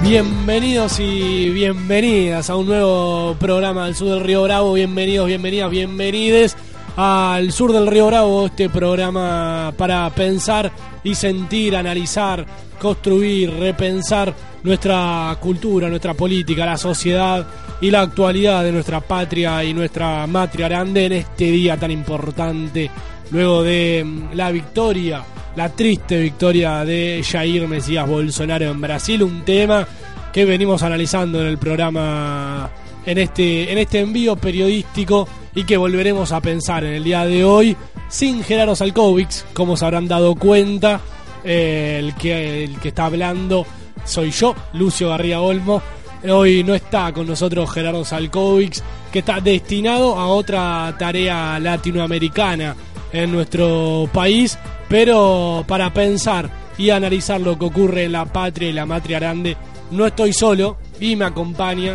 Bienvenidos y bienvenidas a un nuevo programa del sur del Río Bravo. Bienvenidos, bienvenidas, bienvenides al sur del Río Bravo. Este programa para pensar y sentir, analizar, construir, repensar nuestra cultura, nuestra política, la sociedad y la actualidad de nuestra patria y nuestra matria grande en este día tan importante, luego de la victoria, la triste victoria de Jair Mesías Bolsonaro en Brasil. Un tema que venimos analizando en el programa, en este envío periodístico, y que volveremos a pensar en el día de hoy sin Gerardo Salkovics, como se habrán dado cuenta. El que está hablando soy yo, Lucio Garría Olmo. Hoy no está con nosotros Gerardo Salkovics, que está destinado a otra tarea latinoamericana en nuestro país, pero para pensar y analizar lo que ocurre en la patria y la matria grande no estoy solo, y me acompaña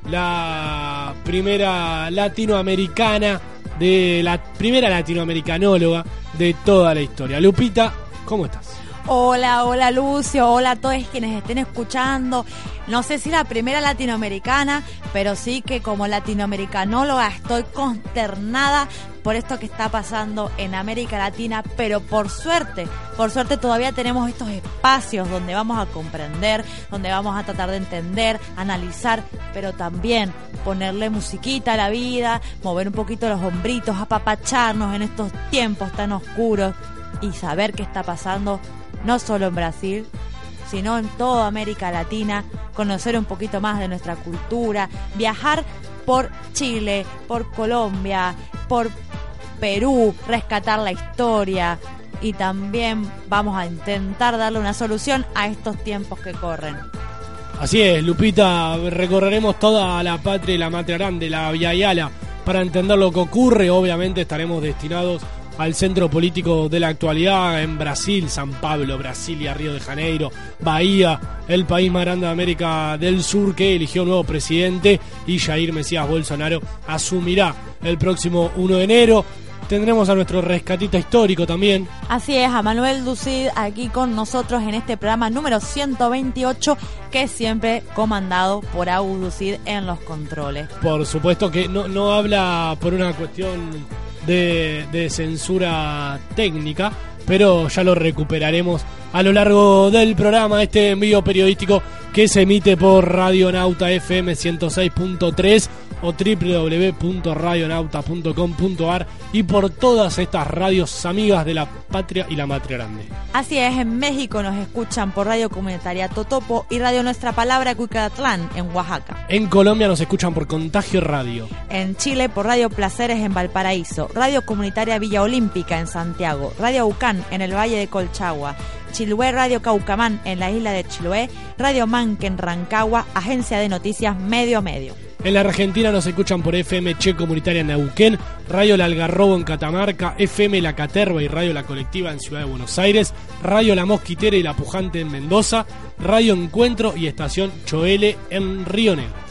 la primera latinoamericana, la primera latinoamericanóloga de toda la historia. Lupita, ¿cómo estás? Hola Lucio, hola a todos quienes estén escuchando. No sé si la primera latinoamericana, pero sí que como latinoamericanóloga estoy consternada por esto que está pasando en América Latina, pero por suerte todavía tenemos estos espacios donde vamos a comprender, donde vamos a tratar de entender, analizar, pero también ponerle musiquita a la vida, mover un poquito los hombritos, apapacharnos en estos tiempos tan oscuros y saber qué está pasando no solo en Brasil, sino en toda América Latina, conocer un poquito más de nuestra cultura, viajar por Chile, por Colombia, por Perú, rescatar la historia, y también vamos a intentar darle una solución a estos tiempos que corren. Así es, Lupita, recorreremos toda la patria y la matria grande, la Via Yala, para entender lo que ocurre. Obviamente estaremos destinados al centro político de la actualidad en Brasil, San Pablo, Brasilia, Río de Janeiro, Bahía, el país más grande de América del Sur, que eligió nuevo presidente, y Jair Mesías Bolsonaro asumirá el próximo 1 de enero. Tendremos a nuestro rescatista histórico también. Así es, a Manuel Ducid aquí con nosotros en este programa número 128, que es siempre comandado por Agus Ducid en los controles. Por supuesto que no habla por una cuestión de censura técnica, pero ya lo recuperaremos a lo largo del programa. Este envío periodístico que se emite por Radionauta FM 106.3 o www.radionauta.com.ar y por todas estas radios amigas de la patria y la matria grande. Así es, en México nos escuchan por Radio Comunitaria Totopo y Radio Nuestra Palabra Cuicatlán en Oaxaca. En Colombia nos escuchan por Contagio Radio. En Chile por Radio Placeres en Valparaíso, Radio Comunitaria Villa Olímpica en Santiago, Radio Ucán en el Valle de Colchagua, Chiloé Radio Caucamán en la isla de Chiloé, Radio Manque en Rancagua, Agencia de Noticias Medio a Medio. En la Argentina nos escuchan por FM Che Comunitaria en Neuquén, Radio La Algarrobo en Catamarca, FM La Caterva y Radio La Colectiva en Ciudad de Buenos Aires, Radio La Mosquitera y La Pujante en Mendoza, Radio Encuentro y Estación Choele en Río Negro.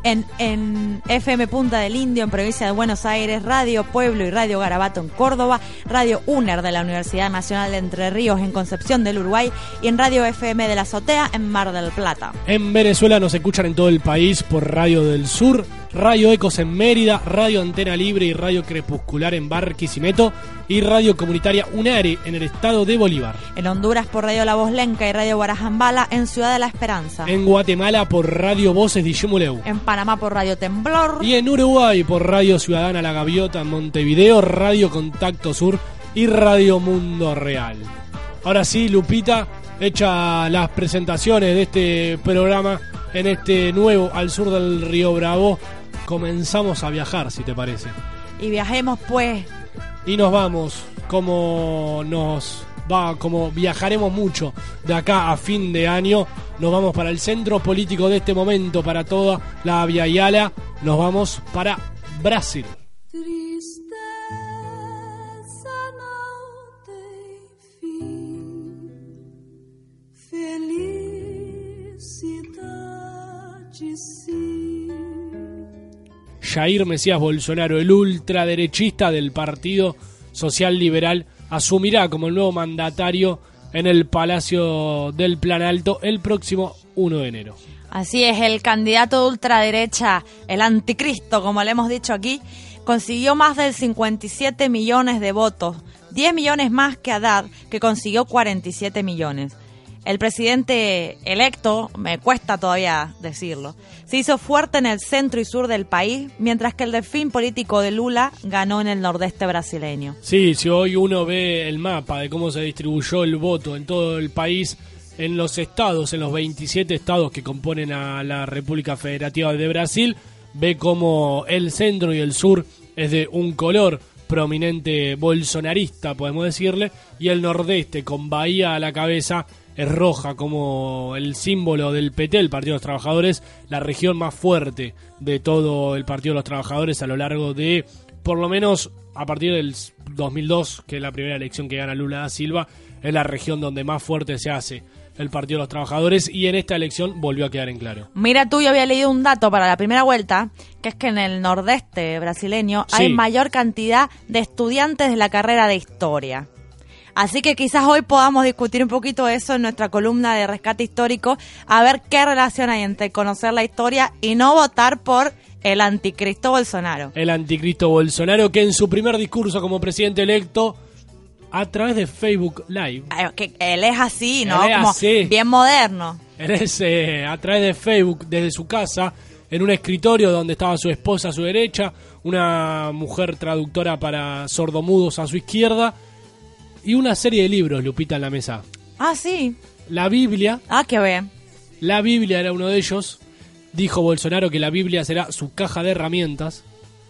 En FM Punta del Indio en provincia de Buenos Aires, Radio Pueblo y Radio Garabato en Córdoba, Radio UNER de la Universidad Nacional de Entre Ríos en Concepción del Uruguay y en Radio FM de la Azotea en Mar del Plata. En Venezuela nos escuchan en todo el país por Radio del Sur, Radio Ecos en Mérida, Radio Antena Libre y Radio Crepuscular en Barquisimeto y Radio Comunitaria UNARE en el estado de Bolívar. En Honduras por Radio La Voz Lenca y Radio Guarajambala en Ciudad de la Esperanza. En Guatemala por Radio Voces de Yumuleu. En Panamá por Radio Temblor. Y en Uruguay por Radio Ciudadana La Gaviota en Montevideo, Radio Contacto Sur y Radio Mundo Real. Ahora sí, Lupita, hecha las presentaciones de este programa en este nuevo Al Sur del Río Bravo, comenzamos a viajar, si te parece. Y viajemos pues. Y nos vamos, como viajaremos mucho de acá a fin de año, nos vamos para el centro político de este momento, para toda la Via Yala, nos vamos para Brasil. Tristeza não tem fim, felicidade sim. Jair Mesías Bolsonaro, el ultraderechista del Partido Social Liberal, asumirá como el nuevo mandatario en el Palacio del Planalto el próximo 1 de enero. Así es, el candidato de ultraderecha, el anticristo, como le hemos dicho aquí, consiguió más de 57 millones de votos, 10 millones más que Haddad, que consiguió 47 millones. El presidente electo, me cuesta todavía decirlo, se hizo fuerte en el centro y sur del país, mientras que el delfín político de Lula ganó en el nordeste brasileño. Sí, si hoy uno ve el mapa de cómo se distribuyó el voto en todo el país, en los estados, en los 27 estados que componen a la República Federativa de Brasil, ve cómo el centro y el sur es de un color prominente bolsonarista, podemos decirle, y el nordeste, con Bahía a la cabeza, es roja, como el símbolo del PT, el Partido de los Trabajadores, la región más fuerte de todo el Partido de los Trabajadores a lo largo de, por lo menos a partir del 2002, que es la primera elección que gana Lula da Silva, es la región donde más fuerte se hace el Partido de los Trabajadores, y en esta elección volvió a quedar en claro. Mira tú, yo había leído un dato para la primera vuelta, que es que en el nordeste brasileño hay mayor cantidad de estudiantes de la carrera de historia. Así que quizás hoy podamos discutir un poquito eso en nuestra columna de Rescate Histórico, a ver qué relación hay entre conocer la historia y no votar por el anticristo Bolsonaro. El anticristo Bolsonaro, que en su primer discurso como presidente electo, a través de Facebook Live. Que él es así, ¿no? Él es como así. Bien moderno. Él es a través de Facebook, desde su casa, en un escritorio donde estaba su esposa a su derecha, una mujer traductora para sordomudos a su izquierda, y una serie de libros, Lupita, en la mesa. Ah, sí. La Biblia. Ah, qué bien. La Biblia era uno de ellos. Dijo Bolsonaro que la Biblia será su caja de herramientas.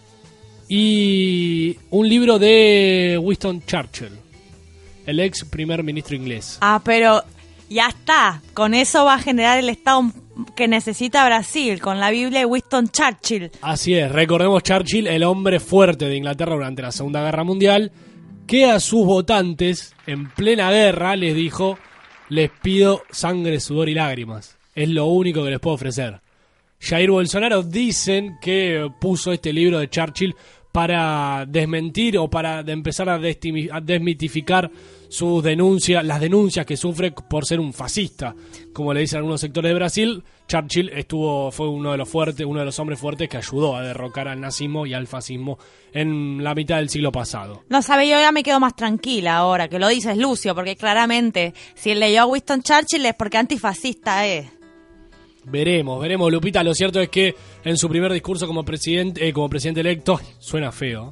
Y un libro de Winston Churchill, el ex primer ministro inglés. Ah, pero ya está. Con eso va a generar el estado que necesita Brasil, con la Biblia de Winston Churchill. Así es. Recordemos Churchill, el hombre fuerte de Inglaterra durante la Segunda Guerra Mundial, que a sus votantes, en plena guerra, les dijo: les pido sangre, sudor y lágrimas. Es lo único que les puedo ofrecer. Jair Bolsonaro dicen que puso este libro de Churchill para desmentir o para empezar a desmitificar sus denuncias, las denuncias que sufre por ser un fascista, como le dicen algunos sectores de Brasil. Churchill fue uno de los hombres fuertes que ayudó a derrocar al nazismo y al fascismo en la mitad del siglo pasado. No sabe, yo ya me quedo más tranquila ahora que lo dices, Lucio, porque claramente si él leyó a Winston Churchill es porque antifascista es. Veremos, Lupita. Lo cierto es que en su primer discurso como presidente electo, suena feo,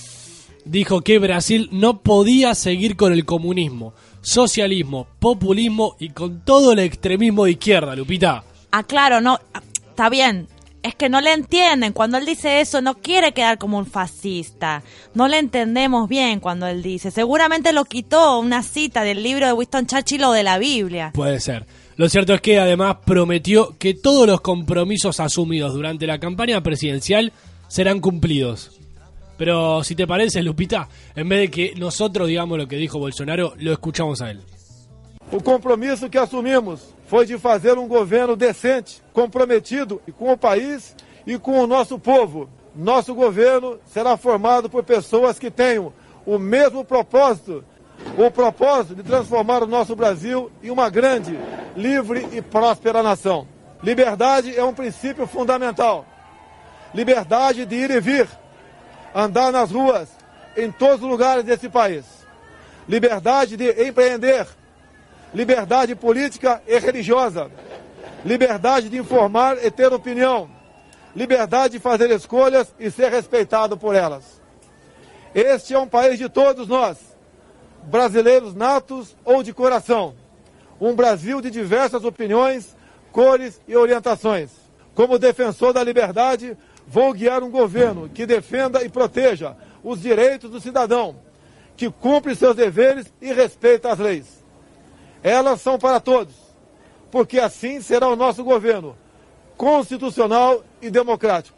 dijo que Brasil no podía seguir con el comunismo, socialismo, populismo y con todo el extremismo de izquierda, Lupita. Ah, claro, no, está bien. Es que no le entienden. Cuando él dice eso, no quiere quedar como un fascista. No le entendemos bien cuando él dice. Seguramente lo quitó una cita del libro de Winston Churchill o de la Biblia. Puede ser. Lo cierto es que además prometió que todos los compromisos asumidos durante la campaña presidencial serán cumplidos. Pero si te parece, Lupita, en vez de que nosotros digamos lo que dijo Bolsonaro, lo escuchamos a él. O compromisso que assumimos foi de fazer governo decente, comprometido com o país e com o nosso povo. Nosso governo será formado por pessoas que tenham o mesmo propósito, o propósito de transformar o nosso Brasil em uma grande, livre e próspera nação. Liberdade é princípio fundamental. Liberdade de ir e vir, andar nas ruas, em todos os lugares desse país. Liberdade de empreender. Liberdade política e religiosa, liberdade de informar e ter opinião, liberdade de fazer escolhas e ser respeitado por elas. Este é país de todos nós, brasileiros natos ou de coração, Brasil de diversas opiniões, cores e orientações. Como defensor da liberdade, vou guiar governo que defenda e proteja os direitos do cidadão, que cumpre seus deveres e respeita as leis. Elas são para todos, porque assim será o nosso governo, constitucional e democrático.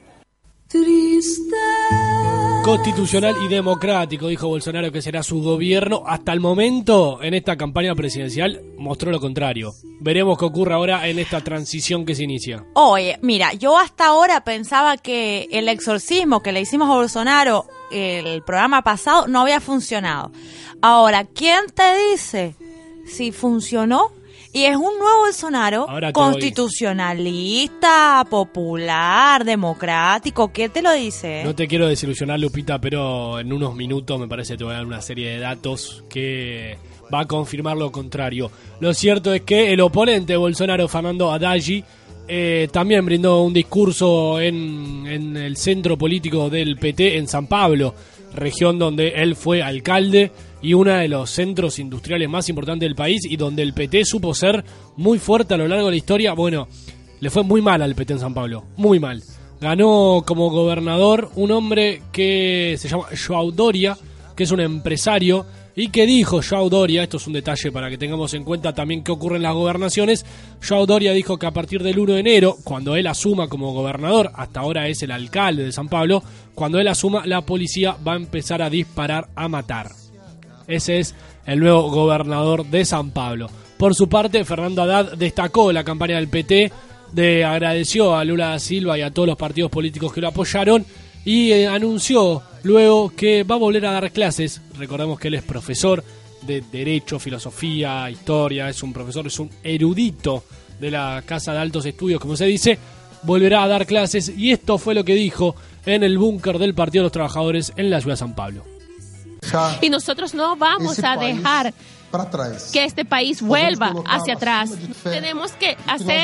Constitucional y democrático, dijo Bolsonaro que será su gobierno. Hasta el momento, en esta campaña presidencial, mostró lo contrario. Veremos qué ocurre ahora en esta transición que se inicia. Oye, mira, yo hasta ahora pensaba que el exorcismo que le hicimos a Bolsonaro el programa pasado no había funcionado. Ahora, ¿quién te dice si funcionó Y es un nuevo Bolsonaro constitucionalista, popular, democrático. ¿Qué te lo dice? No te quiero desilusionar, Lupita, pero en unos minutos me parece que te voy a dar una serie de datos que va a confirmar lo contrario. Lo cierto es que el oponente de Bolsonaro, Fernando Haddad, también brindó un discurso en el centro político del PT en San Pablo, región donde él fue alcalde y uno de los centros industriales más importantes del país y donde el PT supo ser muy fuerte a lo largo de la historia. Bueno, le fue muy mal al PT en San Pablo, muy mal. Ganó como gobernador un hombre que se llama João Doria, que es un empresario, y que dijo João Doria, esto es un detalle para que tengamos en cuenta también qué ocurre en las gobernaciones. João Doria dijo que a partir del 1 de enero, cuando él asuma como gobernador, hasta ahora es el alcalde de San Pablo, cuando él asuma, la policía va a empezar a disparar, a matar. Ese es el nuevo gobernador de San Pablo. Por su parte, Fernando Haddad destacó la campaña del PT, agradeció a Lula da Silva y a todos los partidos políticos que lo apoyaron y anunció luego que va a volver a dar clases. Recordemos que él es profesor de Derecho, Filosofía, Historia, es un profesor, es un erudito de la Casa de Altos Estudios, como se dice. Volverá a dar clases y esto fue lo que dijo en el búnker del Partido de los Trabajadores en la ciudad de San Pablo. Y nosotros no vamos a dejar que este país vuelva hacia atrás. Tenemos que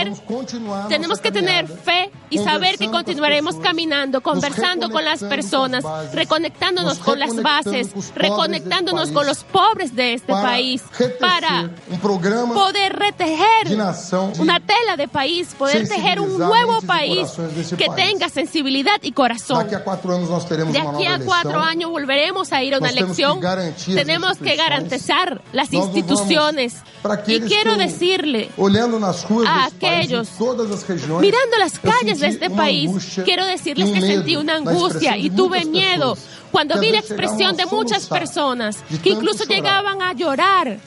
tener fe y saber que continuaremos caminando, conversando con las personas, reconectándonos con las bases, reconectándonos con los pobres de este país para poder retejer una tela de país, poder tejer un nuevo país que tenga sensibilidad y corazón. De aquí a 4 años volveremos a ir a una elección. Tenemos que garantizar las instituciones. Y quiero decirle a aquellos, mirando las calles de este país, quiero decirles que sentí una angustia y tuve miedo cuando vi la expresión de muchas personas que incluso llegaban a llorar.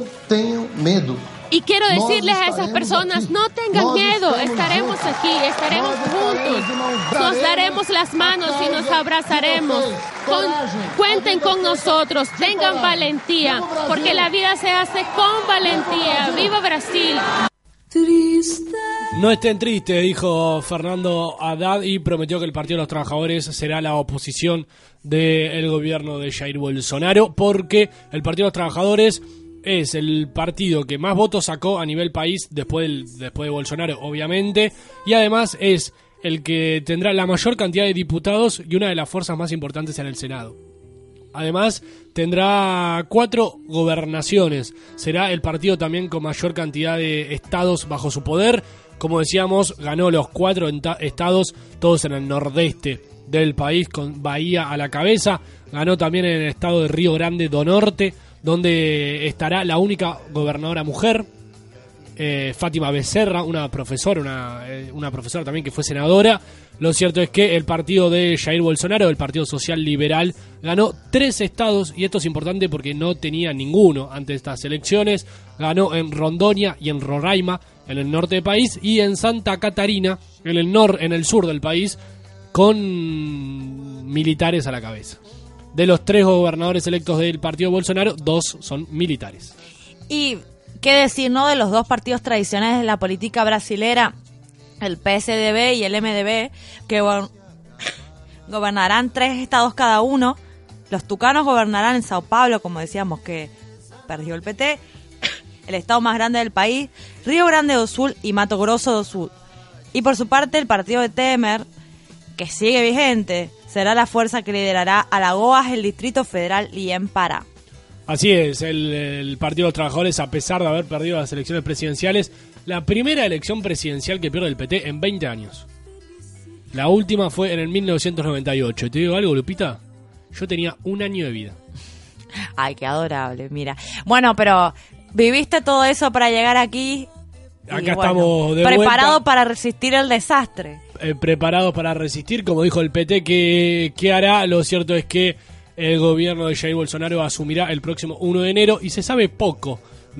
Y quiero decirles a esas personas, no tengan miedo, estaremos aquí, estaremos juntos, nos daremos las manos y nos abrazaremos. Cuenten con nosotros, tengan valentía, porque la vida se hace con valentía. ¡Viva Brasil! No estén tristes, dijo Fernando Haddad, y prometió que el Partido de los Trabajadores será la oposición del gobierno de Jair Bolsonaro, porque el Partido de los Trabajadores es el partido que más votos sacó a nivel país después de Bolsonaro, obviamente, y además es el que tendrá la mayor cantidad de diputados y una de las fuerzas más importantes en el Senado. Además, tendrá 4 gobernaciones. Será el partido también con mayor cantidad de estados bajo su poder. Como decíamos, ganó los 4 estados, todos en el nordeste del país, con Bahía a la cabeza. Ganó también en el estado de Río Grande do Norte, donde estará la única gobernadora mujer, Fátima Becerra, una profesora también que fue senadora. Lo cierto es que el partido de Jair Bolsonaro, el Partido Social Liberal, ganó 3 estados, y esto es importante porque no tenía ninguno antes de estas elecciones. Ganó en Rondônia y en Roraima, en el norte del país, y en Santa Catarina, en el sur del país, con militares a la cabeza. De los 3 gobernadores electos del partido Bolsonaro, 2 son militares. Y qué decir, ¿no?, de los 2 partidos tradicionales de la política brasilera, el PSDB y el MDB, que gobernarán 3 estados cada uno. Los tucanos gobernarán en Sao Paulo, como decíamos, que perdió el PT, el estado más grande del país, Río Grande do Sul y Mato Grosso do Sul. Y por su parte, el partido de Temer, que sigue vigente, será la fuerza que liderará Alagoas, el Distrito Federal y en Pará. Así es, el Partido de los Trabajadores, a pesar de haber perdido las elecciones presidenciales, la primera elección presidencial que pierde el PT en 20 años. La última fue en el 1998. ¿Te digo algo, Lupita? Yo tenía 1 año de vida. Ay, qué adorable, mira. Bueno, pero viviste todo eso para llegar aquí. Acá estamos de preparado vuelta, para resistir el desastre. Preparados para resistir, como dijo el PT, ¿qué hará? Lo cierto es que el gobierno de Jair Bolsonaro asumirá el próximo 1 de enero y se sabe poco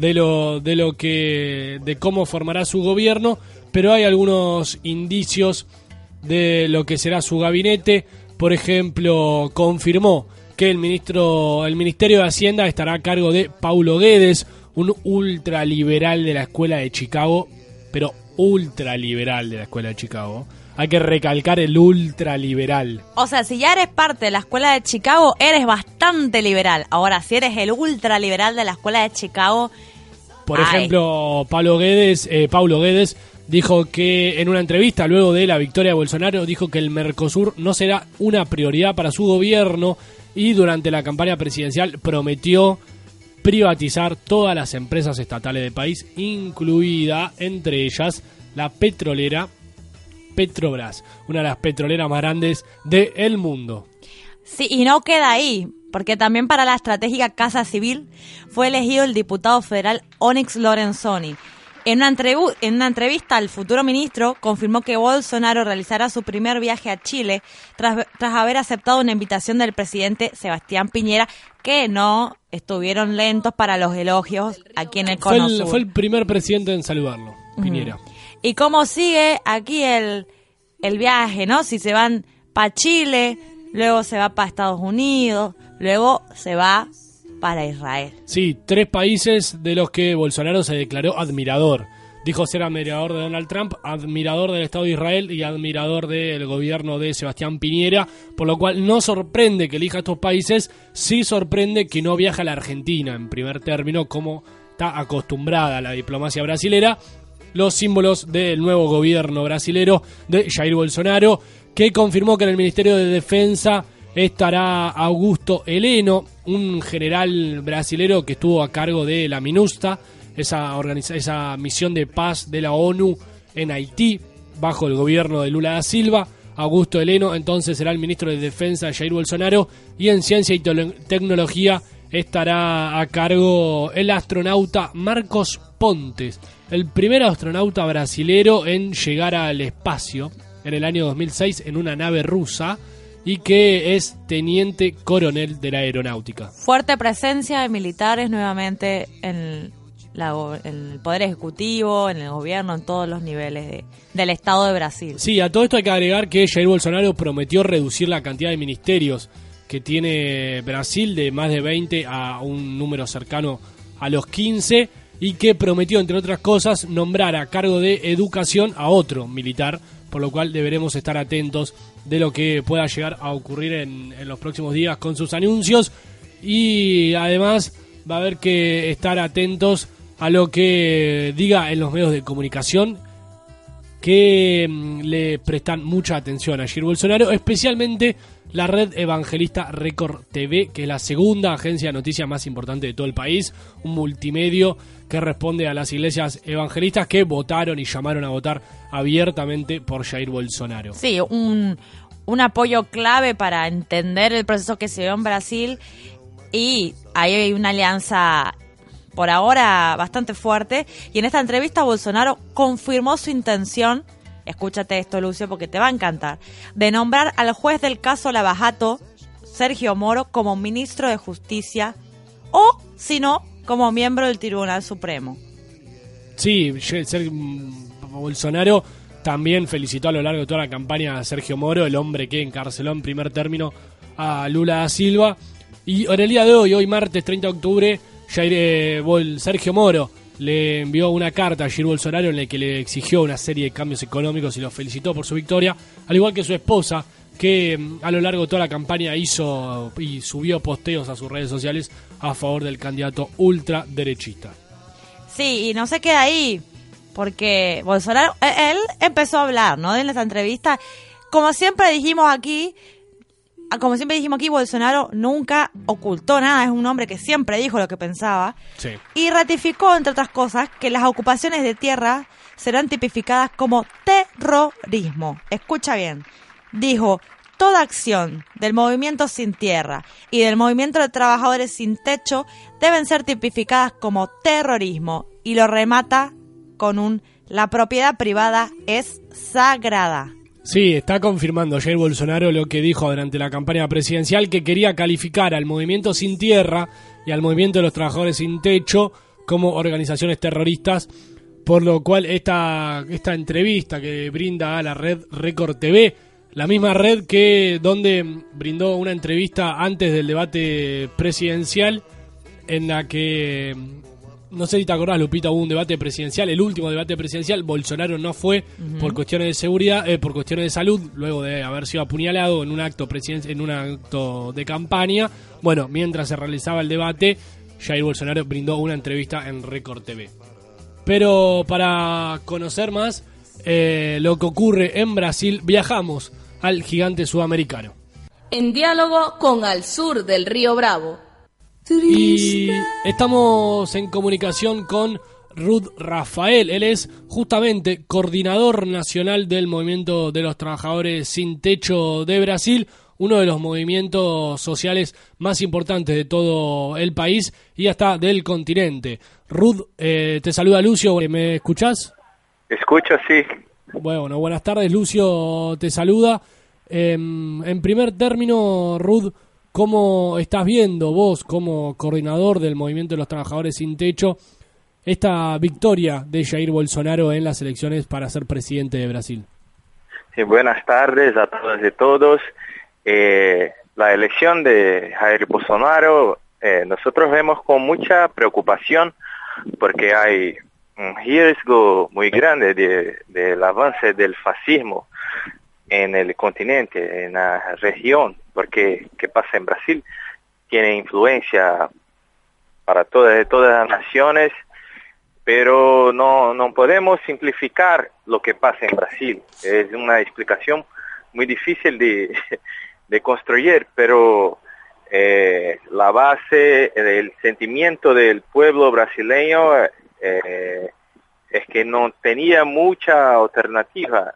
de cómo formará su gobierno, pero hay algunos indicios de lo que será su gabinete. Por ejemplo, confirmó que el Ministerio de Hacienda estará a cargo de Paulo Guedes, un ultraliberal de la escuela de Chicago, pero ultraliberal de la escuela de Chicago. Hay que recalcar el ultraliberal. O sea, si ya eres parte de la escuela de Chicago, eres bastante liberal. Ahora, si eres el ultraliberal de la escuela de Chicago... Por ejemplo, Paulo Guedes dijo que en una entrevista luego de la victoria de Bolsonaro, dijo que el Mercosur no será una prioridad para su gobierno y durante la campaña presidencial prometió privatizar todas las empresas estatales del país, incluida entre ellas la petrolera Petrobras, una de las petroleras más grandes del mundo. Sí, y no queda ahí, porque también para la estratégica Casa Civil fue elegido el diputado federal Onyx Lorenzoni. En una entrevista, el futuro ministro confirmó que Bolsonaro realizará su primer viaje a Chile tras haber aceptado una invitación del presidente Sebastián Piñera, que no estuvieron lentos para los elogios aquí en el Cono Sur. Fue el primer presidente en saludarlo, Piñera. ¿Y cómo sigue aquí el viaje, no? Si se van para Chile, luego se va para Estados Unidos, luego se va para Israel. Sí, 3 países de los que Bolsonaro se declaró admirador. Dijo ser admirador de Donald Trump, admirador del Estado de Israel y admirador del gobierno de Sebastián Piñera, por lo cual no sorprende que elija estos países, sí sorprende que no viaje a la Argentina en primer término, como está acostumbrada la diplomacia brasilera, los símbolos del nuevo gobierno brasilero de Jair Bolsonaro, que confirmó que en el Ministerio de Defensa estará Augusto Heleno, un general brasilero que estuvo a cargo de la MINUSTA, esa misión de paz de la ONU en Haití, bajo el gobierno de Lula da Silva. Augusto Heleno entonces será el ministro de Defensa de Jair Bolsonaro, y en Ciencia y Tecnología estará a cargo el astronauta Marcos Pontes, el primer astronauta brasilero en llegar al espacio en el año 2006 en una nave rusa, y que es teniente coronel de la aeronáutica. Fuerte presencia de militares nuevamente en el Poder Ejecutivo, en el gobierno, en todos los niveles del Estado de Brasil. Sí, a todo esto hay que agregar que Jair Bolsonaro prometió reducir la cantidad de ministerios que tiene Brasil de más de 20 a un número cercano a los 15, y que prometió, entre otras cosas, nombrar a cargo de educación a otro militar, por lo cual deberemos estar atentos de lo que pueda llegar a ocurrir en los próximos días con sus anuncios, y además va a haber que estar atentos a lo que diga en los medios de comunicación, que le prestan mucha atención a Jair Bolsonaro, especialmente la red evangelista Record TV, que es la segunda agencia de noticias más importante de todo el país, un multimedio que responde a las iglesias evangelistas que votaron y llamaron a votar abiertamente por Jair Bolsonaro. Sí, un apoyo clave para entender el proceso que se dio en Brasil, y ahí hay una alianza por ahora bastante fuerte, y en esta entrevista Bolsonaro confirmó su intención, escúchate esto, Lucio, porque te va a encantar, de nombrar al juez del caso Lava Jato, Sergio Moro, como ministro de Justicia, o, si no, como miembro del Tribunal Supremo. Sí, Bolsonaro también felicitó a lo largo de toda la campaña a Sergio Moro, el hombre que encarceló en primer término a Lula da Silva. Y en el día de hoy martes 30 de octubre, Sergio Moro le envió una carta a Jair Bolsonaro en la que le exigió una serie de cambios económicos y lo felicitó por su victoria, al igual que su esposa, que a lo largo de toda la campaña hizo y subió posteos a sus redes sociales a favor del candidato ultraderechista. Sí, y no se queda ahí, porque Bolsonaro, él empezó a hablar, ¿no?, en esta entrevista. Como siempre dijimos aquí, Bolsonaro nunca ocultó nada, es un hombre que siempre dijo lo que pensaba. Sí. Y ratificó, entre otras cosas, que las ocupaciones de tierra serán tipificadas como terrorismo. Escucha bien, dijo: toda acción del movimiento Sin Tierra y del movimiento de trabajadores sin techo deben ser tipificadas como terrorismo, y lo remata con la propiedad privada es sagrada. Sí, está confirmando Jair Bolsonaro lo que dijo durante la campaña presidencial, que quería calificar al movimiento Sin Tierra y al movimiento de los trabajadores sin techo como organizaciones terroristas, por lo cual esta entrevista que brinda a la red Record TV, la misma red donde brindó una entrevista antes del debate presidencial, en la que no sé si te acordás, Lupita, hubo un debate presidencial, el último debate presidencial, Bolsonaro no fue por cuestiones de seguridad, por cuestiones de salud, luego de haber sido apuñalado en un acto en un acto de campaña. Bueno, mientras se realizaba el debate, Jair Bolsonaro brindó una entrevista en Record TV. Pero para conocer más lo que ocurre en Brasil, viajamos al gigante sudamericano. En diálogo con Al Sur del Río Bravo. Y estamos en comunicación con Ruth Rafael. Él es justamente coordinador nacional del Movimiento de los Trabajadores Sin Techo de Brasil, uno de los movimientos sociales más importantes de todo el país y hasta del continente. Ruth, te saluda Lucio, ¿me escuchás? Escucho, sí. Bueno, buenas tardes, Lucio te saluda. En primer término, Ruth, ¿cómo estás viendo vos, como coordinador del Movimiento de los Trabajadores Sin Techo, esta victoria de Jair Bolsonaro en las elecciones para ser presidente de Brasil? Sí, buenas tardes a todas y todos. La elección de Jair Bolsonaro nosotros vemos con mucha preocupación porque hay un riesgo muy grande del avance del fascismo en el continente, en la región, porque ¿qué pasa en Brasil? Tiene influencia para todas las naciones, pero no podemos simplificar lo que pasa en Brasil. Es una explicación muy difícil de construir, pero la base del sentimiento del pueblo brasileño es que no tenía mucha alternativa.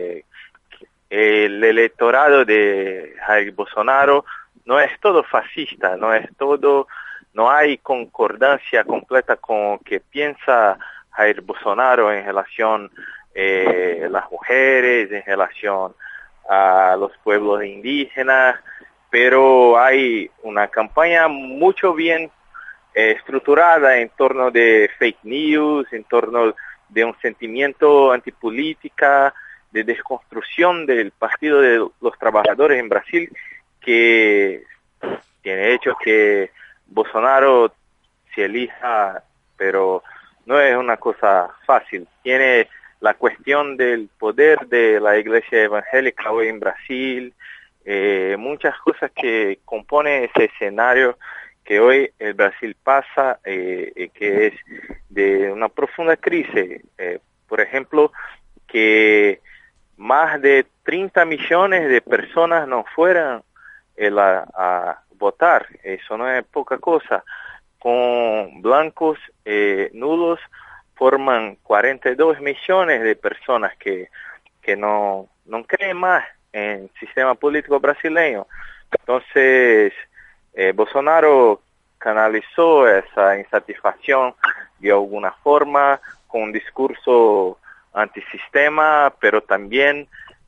El electorado de Jair Bolsonaro no es todo fascista, no hay concordancia completa con lo que piensa Jair Bolsonaro en relación a las mujeres, en relación a los pueblos indígenas, pero hay una campaña mucho bien estructurada en torno de fake news, en torno de un sentimiento antipolítica, de desconstrucción del Partido de los Trabajadores en Brasil, que tiene hecho que Bolsonaro se elija, pero no es una cosa fácil. Tiene la cuestión del poder de la Iglesia Evangélica hoy en Brasil, muchas cosas que componen ese escenario que hoy el Brasil pasa, que es de una profunda crisis. Por ejemplo, que más de 30 millones de personas no fueran a votar. Eso no es poca cosa. Con blancos nulos forman 42 millones de personas que no creen más en el sistema político brasileño. Entonces, Bolsonaro canalizó esa insatisfacción de alguna forma con un discurso antisistema, pero también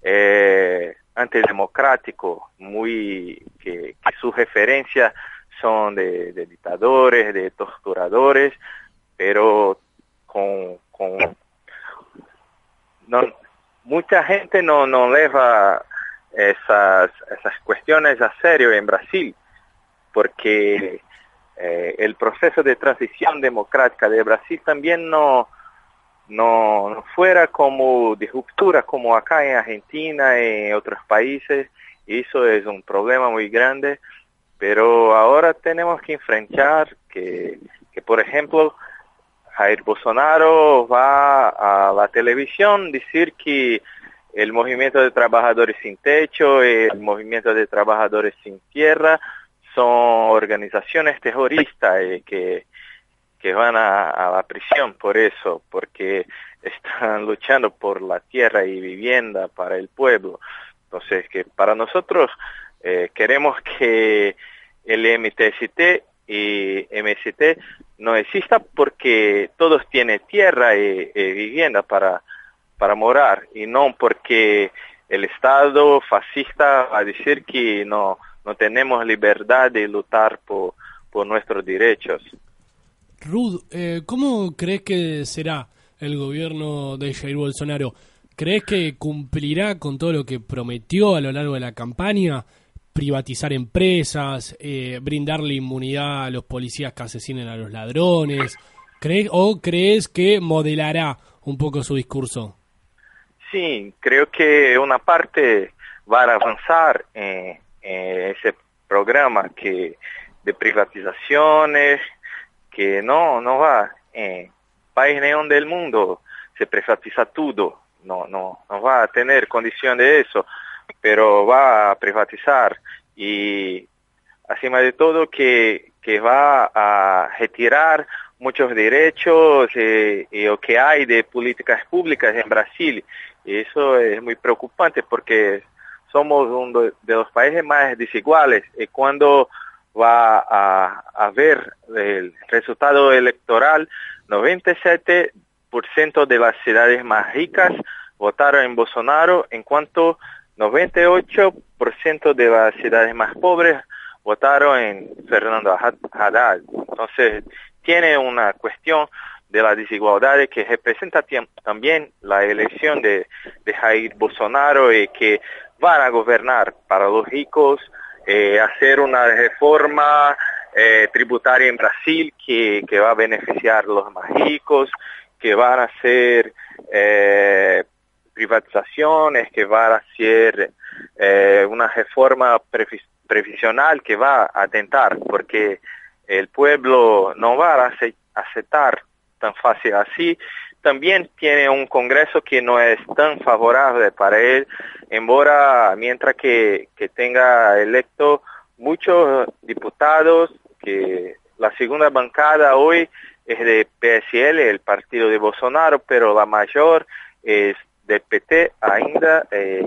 antidemocrático, que sus referencias son de dictadores, de torturadores, pero mucha gente no lleva esas cuestiones a serio en Brasil, porque el proceso de transición democrática de Brasil también no fuera como de ruptura como acá en Argentina, en otros países, y eso es un problema muy grande, pero ahora tenemos que enfrentar que por ejemplo, Jair Bolsonaro va a la televisión decir que el Movimiento de Trabajadores Sin Techo, el Movimiento de Trabajadores Sin Tierra son organizaciones terroristas que van a la prisión por eso, porque están luchando por la tierra y vivienda para el pueblo. Entonces, que para nosotros queremos que el MTST y MST no exista porque todos tienen tierra y vivienda para morar, y no porque el Estado fascista va a decir que no tenemos libertad de luchar por nuestros derechos. Ruth, ¿cómo crees que será el gobierno de Jair Bolsonaro? ¿Crees que cumplirá con todo lo que prometió a lo largo de la campaña? Privatizar empresas, brindarle inmunidad a los policías que asesinen a los ladrones, ¿Crees que modelará un poco su discurso? Sí, creo que una parte va a avanzar en ese programa de privatizaciones, que no va en país neón del mundo, se privatiza todo, no va a tener condición de eso, pero va a privatizar y encima de todo que va a retirar muchos derechos y lo que hay de políticas públicas en Brasil. Y eso es muy preocupante porque somos uno de los países más desiguales y cuando va a ver el resultado electoral, 97% de las ciudades más ricas votaron en Bolsonaro, en cuanto 98% de las ciudades más pobres votaron en Fernando Haddad. Entonces, tiene una cuestión de la desigualdad que representa también la elección de Jair Bolsonaro y que van a gobernar para los ricos, hacer una reforma tributaria en Brasil que va a beneficiar a los más ricos, que van a hacer privatizaciones, que van a hacer una reforma previsional que va a atentar, porque el pueblo no va a aceptar tan fácil así. También tiene un Congreso que no es tan favorable para él, mientras que tenga electo muchos diputados, que la segunda bancada hoy es de PSL, el partido de Bolsonaro, pero la mayor es de PT ainda,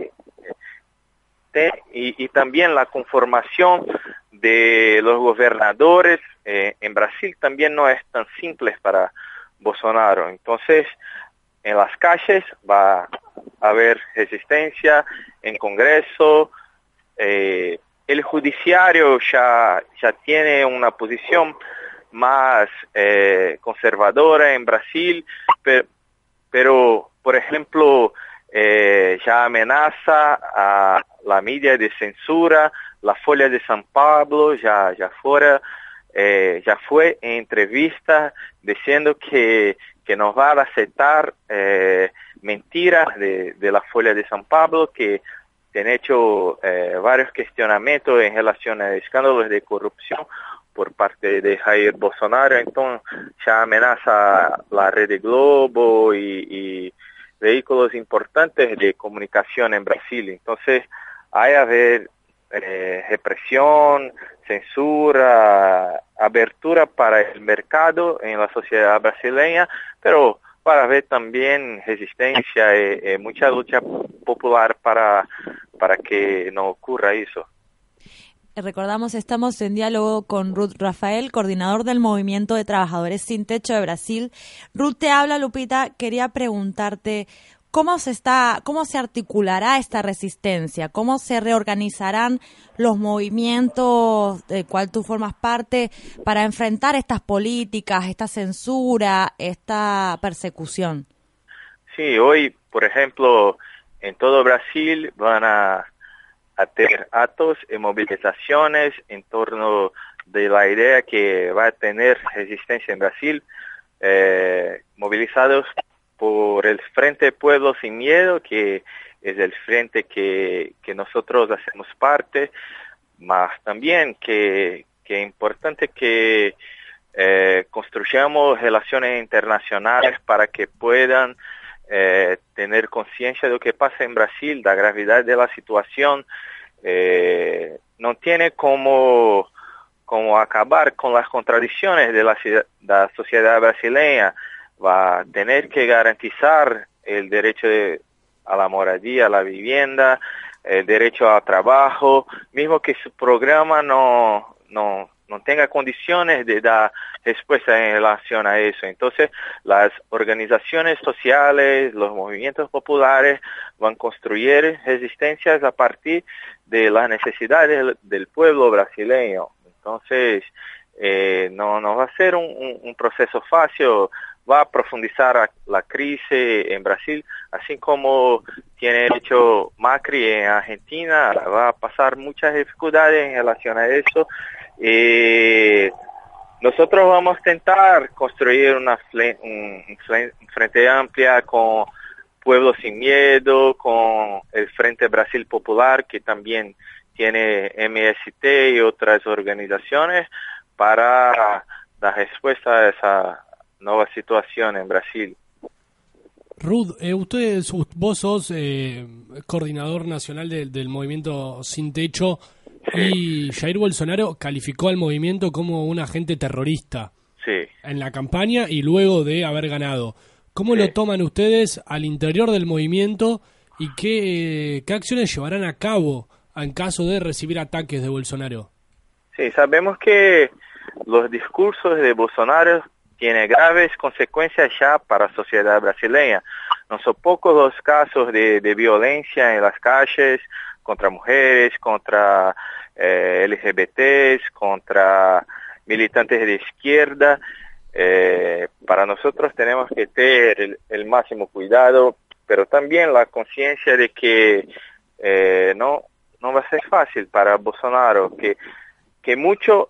y también la conformación de los gobernadores en Brasil también no es tan simple para Bolsonaro. Entonces, en las calles va a haber resistencia, en Congreso, el judiciario ya tiene una posición más conservadora en Brasil, pero por ejemplo, ya amenaza a la media de censura, la Folha de São Paulo ya fue en entrevista diciendo que no va a aceptar mentiras de la Folha de São Paulo, que han hecho varios cuestionamientos en relación a escándalos de corrupción por parte de Jair Bolsonaro. Entonces ya amenaza la Rede Globo y vehículos importantes de comunicación en Brasil. Entonces hay a haber represión, censura, abertura para el mercado en la sociedad brasileña, pero para ver también resistencia y mucha lucha popular para que no ocurra eso. Recordamos, estamos en diálogo con Ruth Rafael, coordinador del Movimiento de Trabajadores Sin Techo de Brasil. Ruth te habla, Lupita. Quería preguntarte cómo se articulará esta resistencia, cómo se reorganizarán los movimientos del cual tú formas parte para enfrentar estas políticas, esta censura, esta persecución. Sí, hoy, por ejemplo, en todo Brasil van a tener actos y movilizaciones en torno de la idea que va a tener resistencia en Brasil, movilizados por el Frente Pueblo Sin Miedo, que es el frente que nosotros hacemos parte, más también que es importante que construyamos relaciones internacionales para que puedan tener conciencia de lo que pasa en Brasil, la gravedad de la situación. No tiene como acabar con las contradicciones de la sociedad brasileña. Va a tener que garantizar el derecho a la moradía, a la vivienda, el derecho al trabajo, mismo que su programa no tenga condiciones de dar respuesta en relación a eso. Entonces, las organizaciones sociales, los movimientos populares van a construir resistencias a partir de las necesidades del pueblo brasileño. Entonces, no va a ser un proceso fácil, va a profundizar la crisis en Brasil, así como tiene hecho Macri en Argentina, va a pasar muchas dificultades en relación a eso. Nosotros vamos a intentar construir un frente amplia con Pueblo Sin Miedo, con el Frente Brasil Popular, que también tiene MST y otras organizaciones, para dar respuesta a esa nueva situación en Brasil. Ruth, vos sos coordinador nacional del movimiento Sin Techo, y Jair Bolsonaro calificó al movimiento como un agente terrorista en la campaña y luego de haber ganado. ¿Cómo lo toman ustedes al interior del movimiento y qué acciones llevarán a cabo en caso de recibir ataques de Bolsonaro? Sí, sabemos que los discursos de Bolsonaro tienen graves consecuencias ya para la sociedad brasileña. No son pocos los casos de violencia en las calles contra mujeres, contra LGBTs, contra militantes de izquierda. Para nosotros tenemos que tener el máximo cuidado, pero también la conciencia de que no va a ser fácil para Bolsonaro, que mucho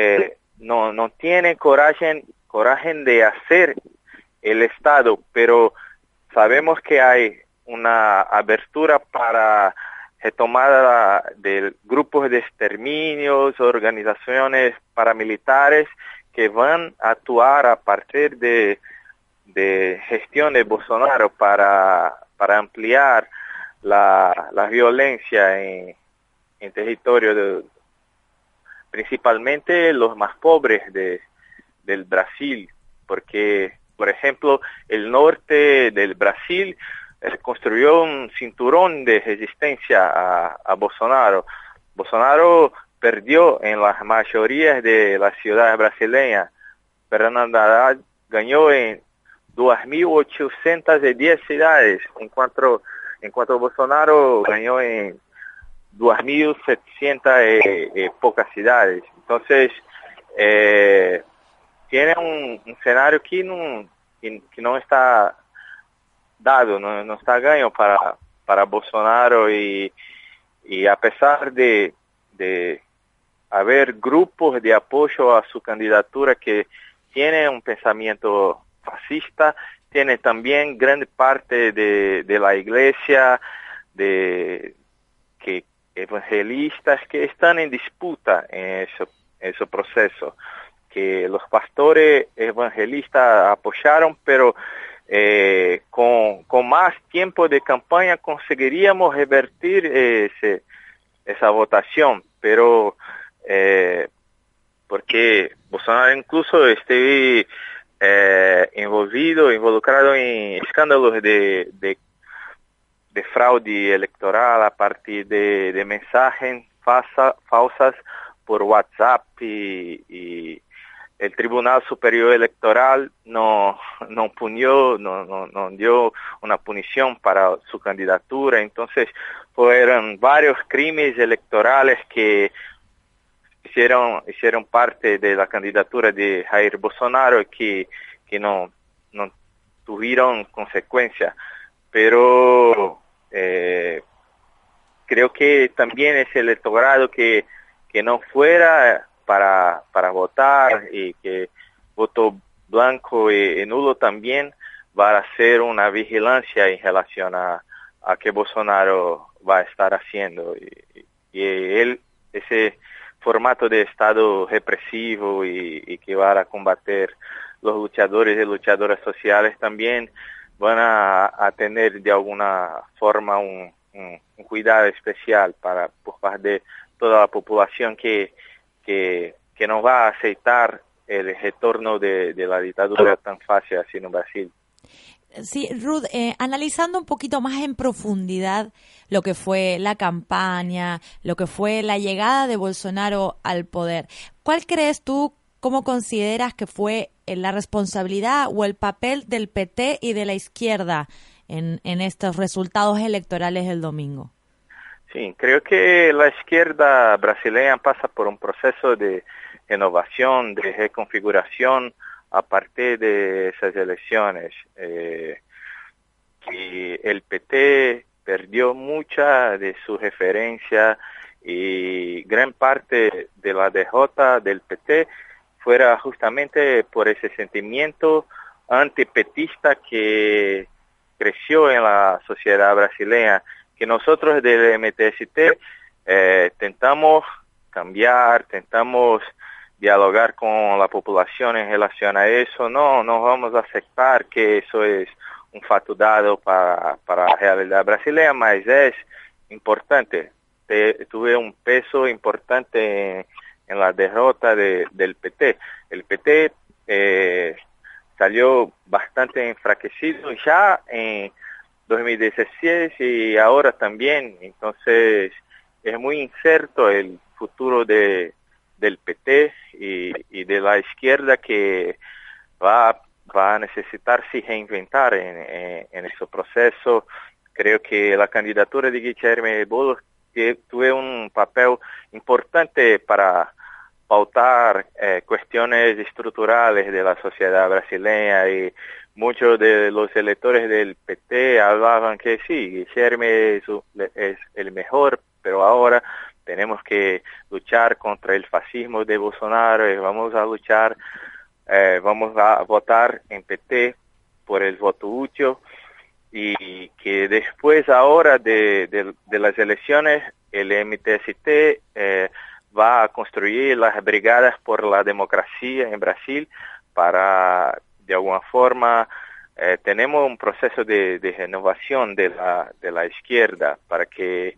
no tiene coraje de hacer el Estado, pero sabemos que hay una abertura para retomada de grupos de exterminios, organizaciones paramilitares que van a actuar a partir de gestión de Bolsonaro para ampliar la violencia en territorio principalmente los más pobres del Brasil, porque, por ejemplo, el norte del Brasil construyó un cinturón de resistencia a Bolsonaro. Bolsonaro perdió en las mayorías de las ciudades brasileñas. Fernando Haddad ganó en 2.810 ciudades, en cuanto Bolsonaro ganó en 2.700 pocas ciudades. Entonces, tiene un escenario que no está dado, no está ganho para Bolsonaro, y a pesar de haber grupos de apoyo a su candidatura que tienen un pensamiento fascista, tiene también gran parte de la iglesia, evangelistas que están en disputa en ese proceso, que los pastores evangelistas apoyaron, pero con más tiempo de campaña conseguiríamos revertir esa votación, pero porque Bolsonaro incluso esté involucrado en escándalos de fraude electoral a partir de mensajes falsas por WhatsApp, y el Tribunal Superior Electoral no dio una punición para su candidatura. Entonces fueron varios crímenes electorales que hicieron parte de la candidatura de Jair Bolsonaro, que no tuvieron consecuencias. Pero creo que también ese electorado que no fuera para votar, y que voto blanco y nulo también, va a hacer una vigilancia en relación a que Bolsonaro va a estar haciendo, y ese formato de Estado represivo y que va a combater los luchadores y luchadoras sociales también van a tener de alguna forma un cuidado especial por parte de toda la población que no va a aceitar el retorno de la dictadura tan fácil así en Brasil. Sí, Ruth, analizando un poquito más en profundidad lo que fue la campaña, lo que fue la llegada de Bolsonaro al poder, ¿cuál crees tú, cómo consideras que fue la responsabilidad o el papel del PT y de la izquierda en estos resultados electorales del domingo? Sí, creo que la izquierda brasileña pasa por un proceso de renovación, de reconfiguración a partir de esas elecciones. Y el PT perdió mucha de su referencia, y gran parte de la derrota del PT fuera justamente por ese sentimiento antipetista que creció en la sociedad brasileña, que nosotros del MTST tentamos cambiar, tentamos dialogar con la población en relación a eso. No vamos a aceptar que eso es un fato dado para la realidad brasileña, mas es importante. Tuve un peso importante en la derrota del PT. El PT salió bastante enfraquecido ya en 2016 y ahora también. Entonces es muy incierto el futuro del PT y de la izquierda, que va a necesitarse reinventar en ese proceso. Creo que la candidatura de Guilherme Boulos tuvo un papel importante para pautar cuestiones estructurales de la sociedad brasileña, y muchos de los electores del PT hablaban que sí, Guilherme es el mejor, pero ahora tenemos que luchar contra el fascismo de Bolsonaro y vamos a votar en PT por el voto útil, y que después ahora de las elecciones el MTST va a construir las brigadas por la democracia en Brasil para, de alguna forma, tenemos un proceso de renovación de la izquierda para que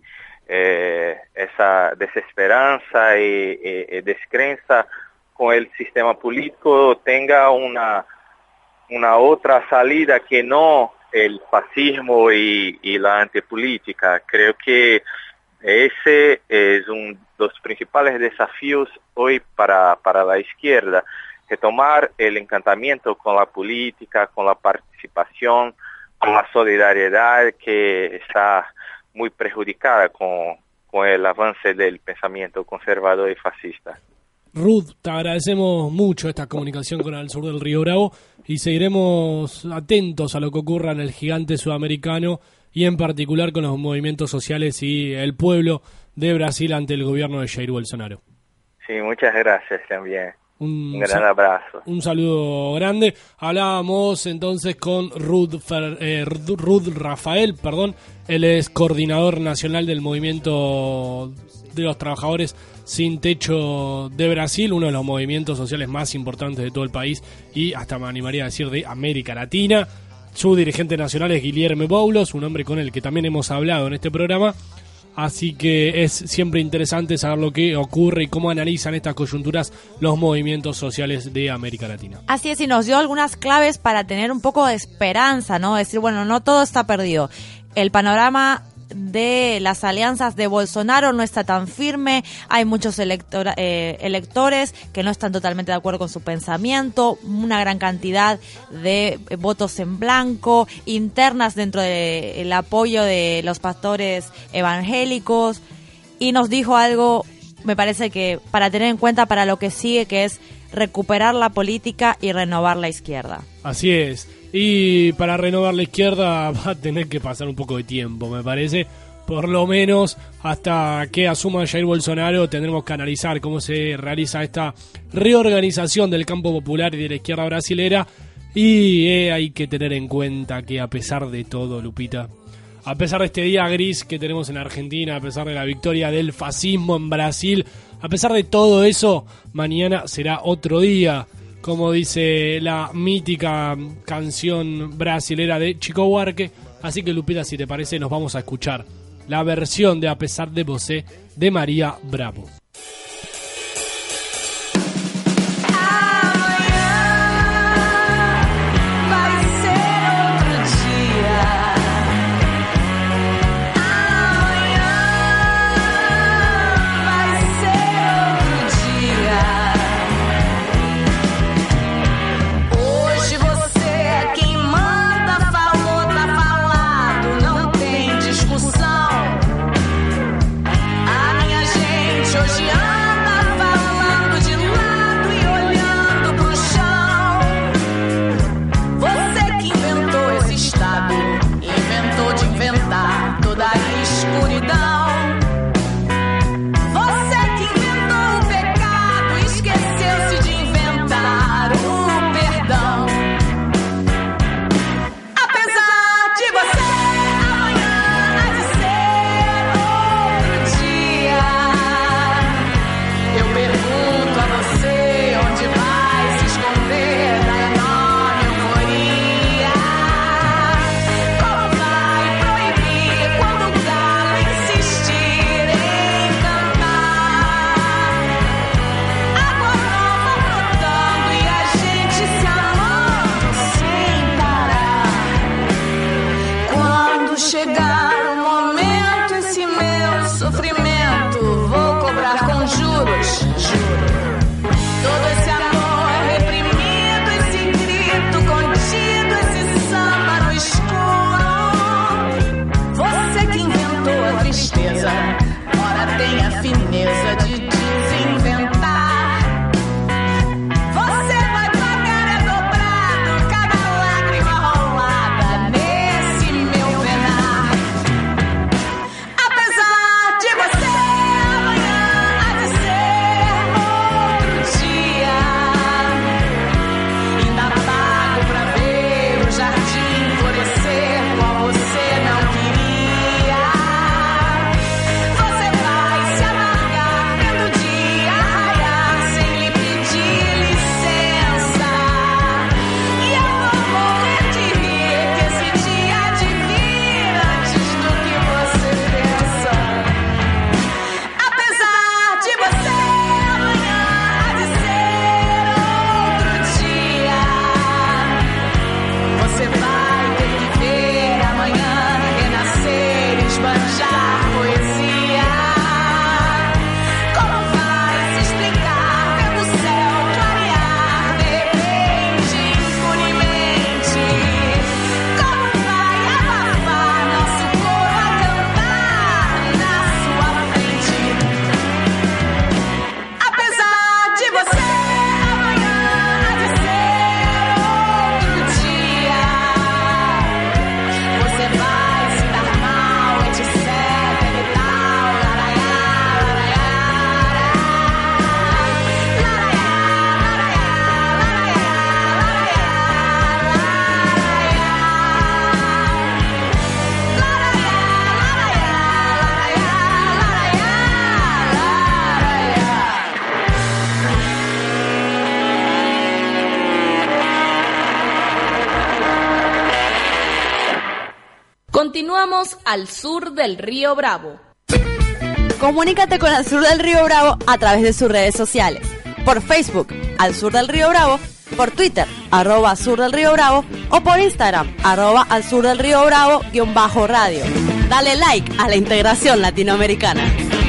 esa desesperanza y descrenza con el sistema político tenga una otra salida que no el fascismo y la antipolítica. Creo que ese es uno de los principales desafíos hoy para la izquierda, retomar el encantamiento con la política, con la participación, con la solidaridad que está muy perjudicada con el avance del pensamiento conservador y fascista. Ruth, te agradecemos mucho esta comunicación con Al Sur del Río Bravo y seguiremos atentos a lo que ocurra en el gigante sudamericano y en particular con los movimientos sociales y el pueblo de Brasil ante el gobierno de Jair Bolsonaro. Sí, muchas gracias también. Un gran abrazo. Un saludo grande. Hablábamos entonces con Ruth Rafael, él es coordinador nacional del movimiento de los trabajadores sin techo de Brasil, uno de los movimientos sociales más importantes de todo el país y hasta me animaría a decir de América Latina. Su dirigente nacional es Guilherme Boulos, un hombre con el que también hemos hablado en este programa. Así que es siempre interesante saber lo que ocurre y cómo analizan estas coyunturas los movimientos sociales de América Latina. Así es, y nos dio algunas claves para tener un poco de esperanza, ¿no? Decir, bueno, no todo está perdido. El panorama de las alianzas de Bolsonaro no está tan firme, hay muchos electores que no están totalmente de acuerdo con su pensamiento, una gran cantidad de votos en blanco, internas dentro del apoyo de los pastores evangélicos, y nos dijo algo, me parece que para tener en cuenta para lo que sigue, que es recuperar la política y renovar la izquierda. Así es. Y para renovar la izquierda va a tener que pasar un poco de tiempo, me parece. Por lo menos hasta que asuma Jair Bolsonaro tendremos que analizar cómo se realiza esta reorganización del campo popular y de la izquierda brasilera. Y hay que tener en cuenta que a pesar de todo, Lupita, a pesar de este día gris que tenemos en Argentina, a pesar de la victoria del fascismo en Brasil, a pesar de todo eso, mañana será otro día. Como dice la mítica canción brasilera de Chico Buarque. Así que, Lupita, si te parece, nos vamos a escuchar la versión de A pesar de você de María Bravo. Hoje Continuamos al sur del Río Bravo. Comunícate con Al Sur del Río Bravo a través de sus redes sociales. Por Facebook, Al Sur del Río Bravo, por Twitter, @Sur del Río Bravo, o por Instagram, @Al Sur del Río Bravo _radio. Dale like a la integración latinoamericana.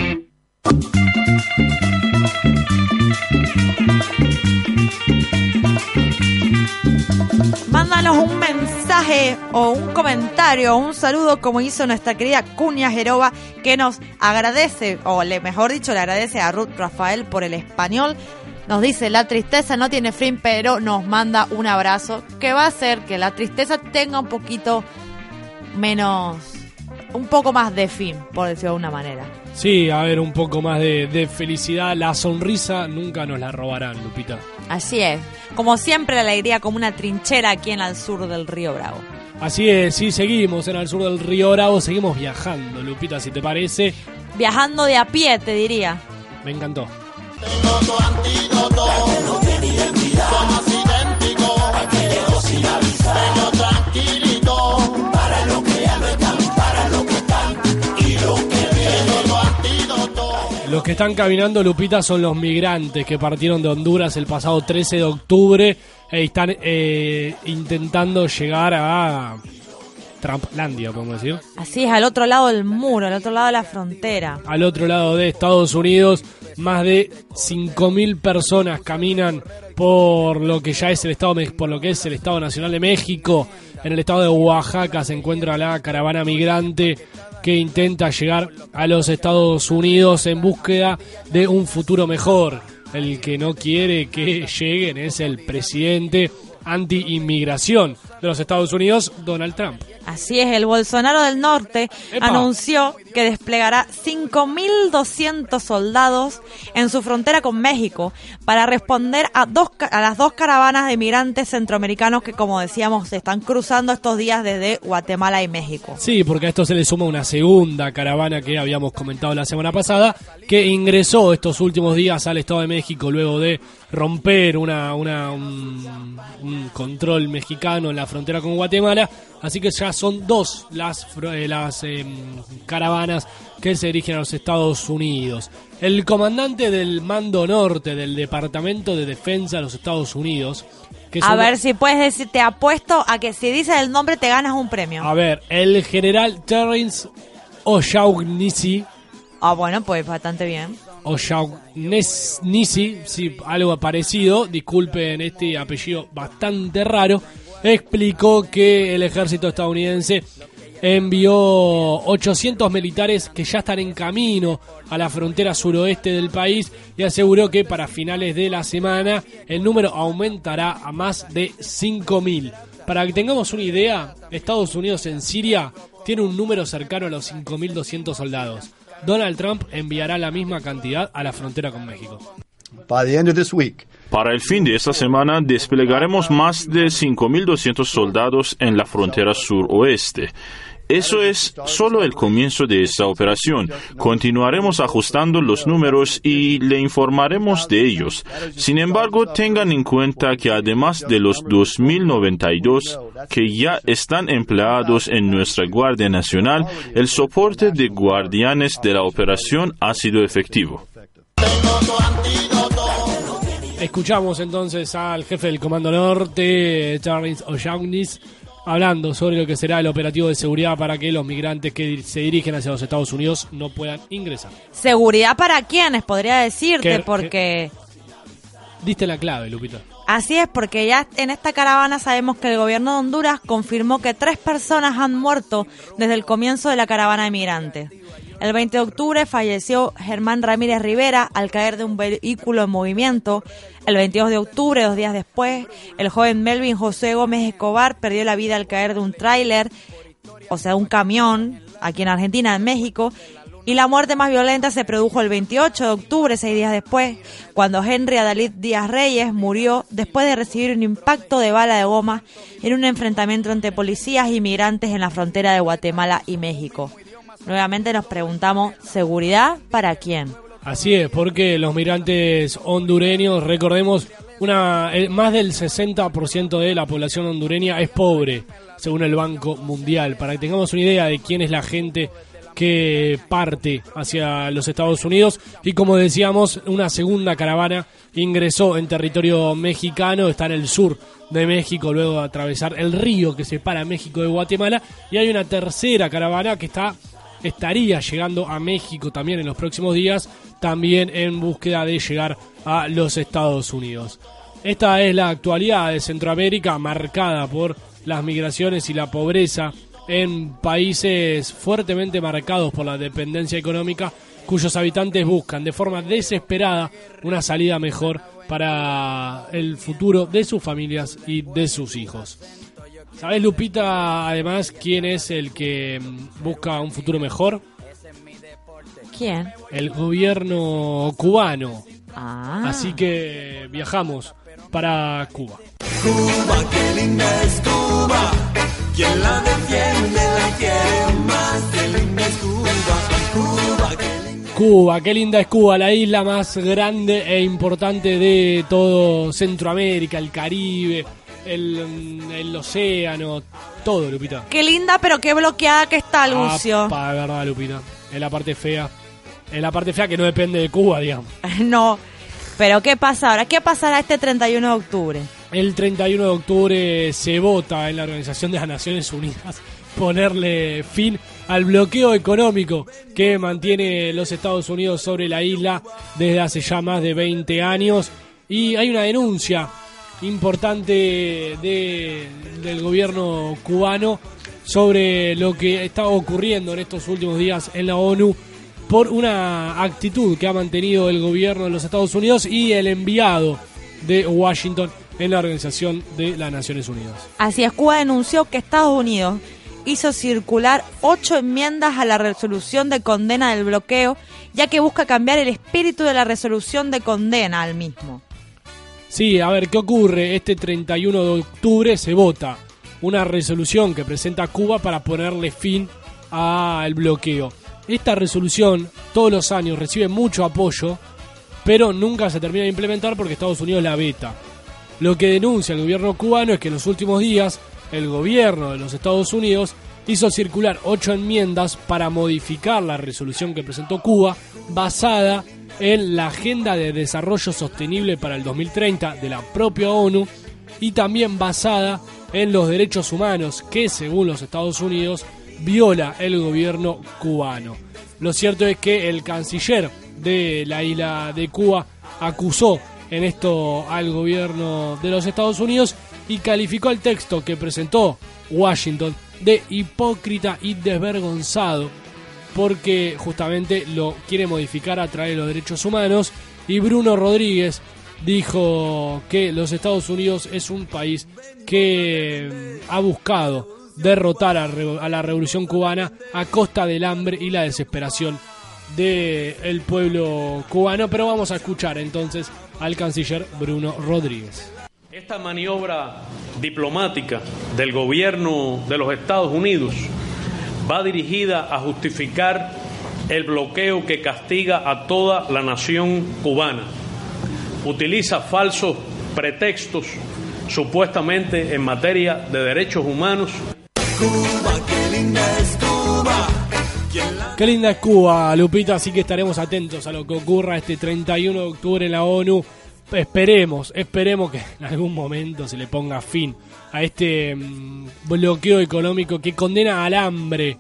Mándanos un mensaje o un comentario o un saludo como hizo nuestra querida Cuña Jerova, que nos agradece, o mejor dicho, le agradece a Ruth Rafael por el español. Nos dice: la tristeza no tiene fin, pero nos manda un abrazo que va a hacer que la tristeza tenga un poquito menos, un poco más de fin, por decirlo de una manera. Sí, a ver, un poco más de felicidad. La sonrisa nunca nos la robarán, Lupita. Así es. Como siempre, la alegría como una trinchera aquí en Al Sur del Río Bravo. Así es, sí, seguimos en Al Sur del Río Bravo, seguimos viajando, Lupita, si te parece. Viajando de a pie, te diría. Me encantó. Tengo tu antídoto, no tiene identidad, somos idénticos, aquellos sin avisar, pero tranquilito, para lo que ya no están, para lo que están y lo que viene. Tengo tu antídoto. Los que están caminando, Lupita, son los migrantes que partieron de Honduras el pasado 13 de octubre e están intentando llegar a Trumplandia, podemos decir. Así es, al otro lado del muro, al otro lado de la frontera. Al otro lado de Estados Unidos, más de 5.000 personas caminan por lo que ya es el estado, por lo que es el Estado Nacional de México. En el estado de Oaxaca se encuentra la caravana migrante que intenta llegar a los Estados Unidos en búsqueda de un futuro mejor. El que no quiere que lleguen es el presidente anti-inmigración de los Estados Unidos, Donald Trump. Así es, el Bolsonaro del Norte anunció que desplegará 5.200 soldados en su frontera con México para responder a las dos caravanas de migrantes centroamericanos que, como decíamos, se están cruzando estos días desde Guatemala y México. Sí, porque a esto se le suma una segunda caravana que habíamos comentado la semana pasada, que ingresó estos últimos días al Estado de México luego de romper un control mexicano en la frontera con Guatemala. Así que ya son dos las caravanas que se dirigen a los Estados Unidos. El comandante del Mando Norte del Departamento de Defensa de los Estados Unidos... A ver si puedes decir, te apuesto a que si dices el nombre te ganas un premio. A ver, el general Terrence O'Shaughnessy. Ah, bueno, pues bastante bien. O'Shaughnessy, sí, algo parecido, disculpen este apellido bastante raro, explicó que el ejército estadounidense envió 800 militares que ya están en camino a la frontera suroeste del país y aseguró que para finales de la semana el número aumentará a más de 5.000. Para que tengamos una idea, Estados Unidos en Siria tiene un número cercano a los 5.200 soldados. Donald Trump enviará la misma cantidad a la frontera con México. Para el fin de esta semana desplegaremos más de 5.200 soldados en la frontera suroeste. Eso es solo el comienzo de esta operación. Continuaremos ajustando los números y le informaremos de ellos. Sin embargo, tengan en cuenta que además de los 2.092 que ya están empleados en nuestra Guardia Nacional, el soporte de guardianes de la operación ha sido efectivo. Escuchamos entonces al jefe del Comando Norte, Terrence O'Shaughnessy, hablando sobre lo que será el operativo de seguridad para que los migrantes que se dirigen hacia los Estados Unidos no puedan ingresar. ¿Seguridad para quiénes? Podría decirte, porque... Diste la clave, Lupita. Así es, porque ya en esta caravana sabemos que el gobierno de Honduras confirmó que 3 personas han muerto desde el comienzo de la caravana de migrantes. El 20 de octubre falleció Germán Ramírez Rivera al caer de un vehículo en movimiento. El 22 de octubre, 2 días después, el joven Melvin José Gómez Escobar perdió la vida al caer de un tráiler, o sea, un camión, aquí en Argentina, en México. Y la muerte más violenta se produjo el 28 de octubre, 6 días después, cuando Henry Adalid Díaz Reyes murió después de recibir un impacto de bala de goma en un enfrentamiento entre policías y migrantes en la frontera de Guatemala y México. Nuevamente nos preguntamos, ¿seguridad para quién? Así es, porque los migrantes hondureños, recordemos, más del 60% de la población hondureña es pobre, según el Banco Mundial. Para que tengamos una idea de quién es la gente que parte hacia los Estados Unidos. Y como decíamos, una segunda caravana ingresó en territorio mexicano, está en el sur de México, luego de atravesar el río que separa México de Guatemala. Y hay una tercera caravana que estaría llegando a México también en los próximos días, también en búsqueda de llegar a los Estados Unidos. Esta es la actualidad de Centroamérica, marcada por las migraciones y la pobreza en países fuertemente marcados por la dependencia económica, cuyos habitantes buscan de forma desesperada una salida mejor para el futuro de sus familias y de sus hijos. ¿Sabes, Lupita, además, quién es el que busca un futuro mejor? ¿Quién? El gobierno cubano. Así que viajamos para Cuba. Cuba, qué linda es Cuba. Quien la defiende la quiere más. Qué linda es Cuba. Cuba, qué linda. Cuba, qué linda es Cuba, la isla más grande e importante de todo Centroamérica, el Caribe, el océano, todo, Lupita. Qué linda, pero qué bloqueada que está, Lucio. De verdad, Lupita. Es la parte fea. Es la parte fea que no depende de Cuba, digamos. No, pero ¿qué pasa ahora? ¿Qué pasará este 31 de octubre? El 31 de octubre se vota en la Organización de las Naciones Unidas ponerle fin al bloqueo económico que mantiene los Estados Unidos sobre la isla desde hace ya más de 20 años. Y hay una denuncia importante del gobierno cubano sobre lo que está ocurriendo en estos últimos días en la ONU por una actitud que ha mantenido el gobierno de los Estados Unidos y el enviado de Washington en la Organización de las Naciones Unidas. Así es, Cuba denunció que Estados Unidos hizo circular 8 enmiendas a la resolución de condena del bloqueo, ya que busca cambiar el espíritu de la resolución de condena al mismo. Sí, a ver, ¿qué ocurre? Este 31 de octubre se vota una resolución que presenta Cuba para ponerle fin al bloqueo. Esta resolución todos los años recibe mucho apoyo, pero nunca se termina de implementar porque Estados Unidos la veta. Lo que denuncia el gobierno cubano es que en los últimos días el gobierno de los Estados Unidos hizo circular 8 enmiendas para modificar la resolución que presentó Cuba, basada en la Agenda de Desarrollo Sostenible para el 2030 de la propia ONU y también basada en los derechos humanos que, según los Estados Unidos, viola el gobierno cubano. Lo cierto es que el canciller de la isla de Cuba acusó en esto al gobierno de los Estados Unidos y calificó el texto que presentó Washington de hipócrita y desvergonzado porque justamente lo quiere modificar a través de los derechos humanos. Y Bruno Rodríguez dijo que los Estados Unidos es un país que ha buscado derrotar a la revolución cubana a costa del hambre y la desesperación del pueblo cubano. Pero vamos a escuchar entonces al canciller Bruno Rodríguez. Esta maniobra diplomática del gobierno de los Estados Unidos va dirigida a justificar el bloqueo que castiga a toda la nación cubana. Utiliza falsos pretextos supuestamente en materia de derechos humanos. Cuba, qué linda es Cuba. Qué linda es Cuba, Lupita, así que estaremos atentos a lo que ocurra este 31 de octubre en la ONU. Esperemos que en algún momento se le ponga fin a este bloqueo económico que condena al hambre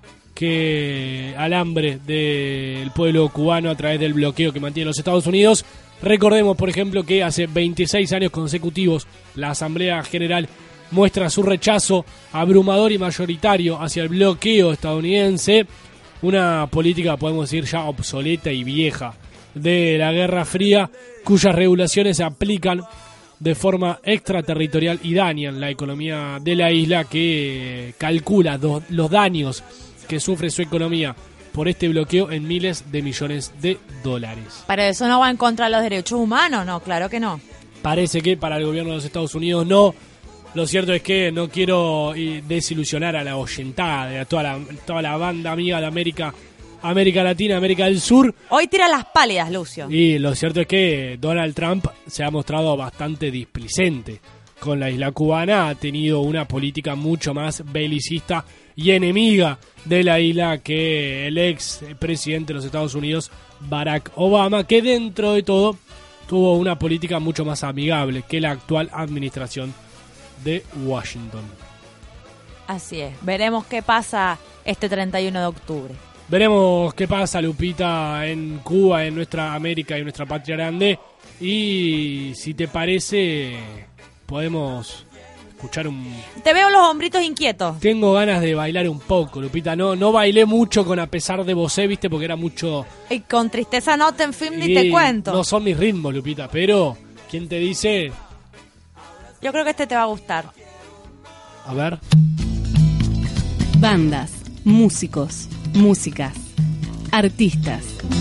del pueblo cubano a través del bloqueo que mantiene los Estados Unidos. Recordemos, por ejemplo, que hace 26 años consecutivos la Asamblea General muestra su rechazo abrumador y mayoritario hacia el bloqueo estadounidense, una política, podemos decir, ya obsoleta y vieja de la Guerra Fría, cuyas regulaciones se aplican de forma extraterritorial y dañan la economía de la isla, que calcula los daños que sufre su economía por este bloqueo en miles de millones de dólares. Pero eso no va en contra de los derechos humanos, no, claro que no. Parece que para el gobierno de los Estados Unidos no. Lo cierto es que no quiero desilusionar a la oyentada, a toda la banda amiga de América América Latina, América del Sur. Hoy tira las pálidas, Lucio. Y lo cierto es que Donald Trump se ha mostrado bastante displicente con la isla cubana. Ha tenido una política mucho más belicista y enemiga de la isla que el ex presidente de los Estados Unidos, Barack Obama, que dentro de todo tuvo una política mucho más amigable que la actual administración de Washington. Así es. Veremos qué pasa este 31 de octubre. Veremos qué pasa, Lupita, en Cuba, en nuestra América y nuestra patria grande. Y si te parece, podemos escuchar un... Te veo los hombritos inquietos. Tengo ganas de bailar un poco, Lupita. No bailé mucho con A pesar de vosé, viste, porque era mucho... Y con Tristeza no te en film ni te cuento. No son mis ritmos, Lupita, pero ¿quién te dice? Yo creo que este te va a gustar. A ver. Bandas, músicos, músicas, artistas.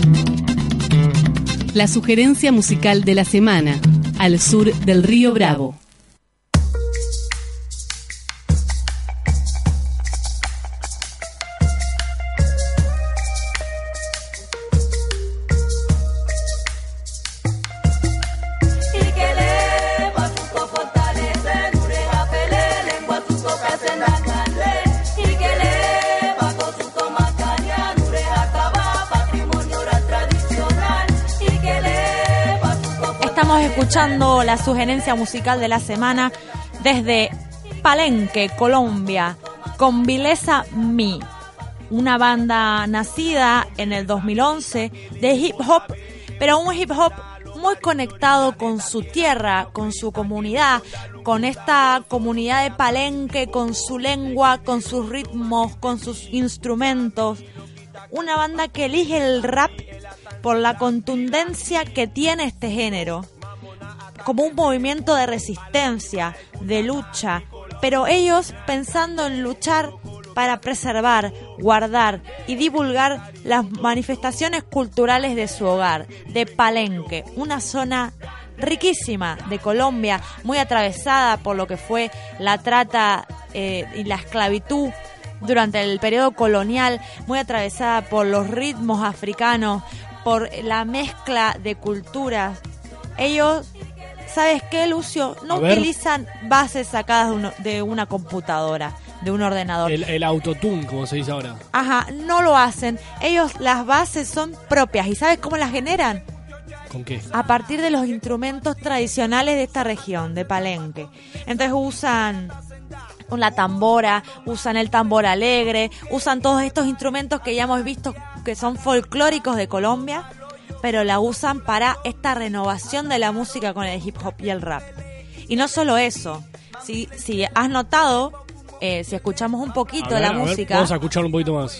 La sugerencia musical de la semana, al sur del Río Bravo. Escuchando la sugerencia musical de la semana desde Palenque, Colombia, con Vileza Mi, una banda nacida en el 2011 de hip hop, pero un hip hop muy conectado con su tierra, con su comunidad, con esta comunidad de Palenque, con su lengua, con sus ritmos, con sus instrumentos. Una banda que elige el rap por la contundencia que tiene este género, como un movimiento de resistencia, de lucha, pero ellos pensando en luchar para preservar, guardar y divulgar las manifestaciones culturales de su hogar, de Palenque, una zona riquísima de Colombia, muy atravesada por lo que fue la trata y la esclavitud durante el periodo colonial, muy atravesada por los ritmos africanos, por la mezcla de culturas. Ellos, ¿sabes qué, Lucio? No utilizan bases sacadas de una computadora, de un ordenador. El autotune, como se dice ahora. Ajá, no lo hacen. Ellos, las bases son propias. ¿Y sabes cómo las generan? ¿Con qué? A partir de los instrumentos tradicionales de esta región, de Palenque. Entonces usan la tambora, usan el tambor alegre, usan todos estos instrumentos que ya hemos visto que son folclóricos de Colombia, pero la usan para esta renovación de la música con el hip hop y el rap. Y no solo eso, si has notado, si escuchamos un poquito de la música... Vamos a escuchar un poquito más.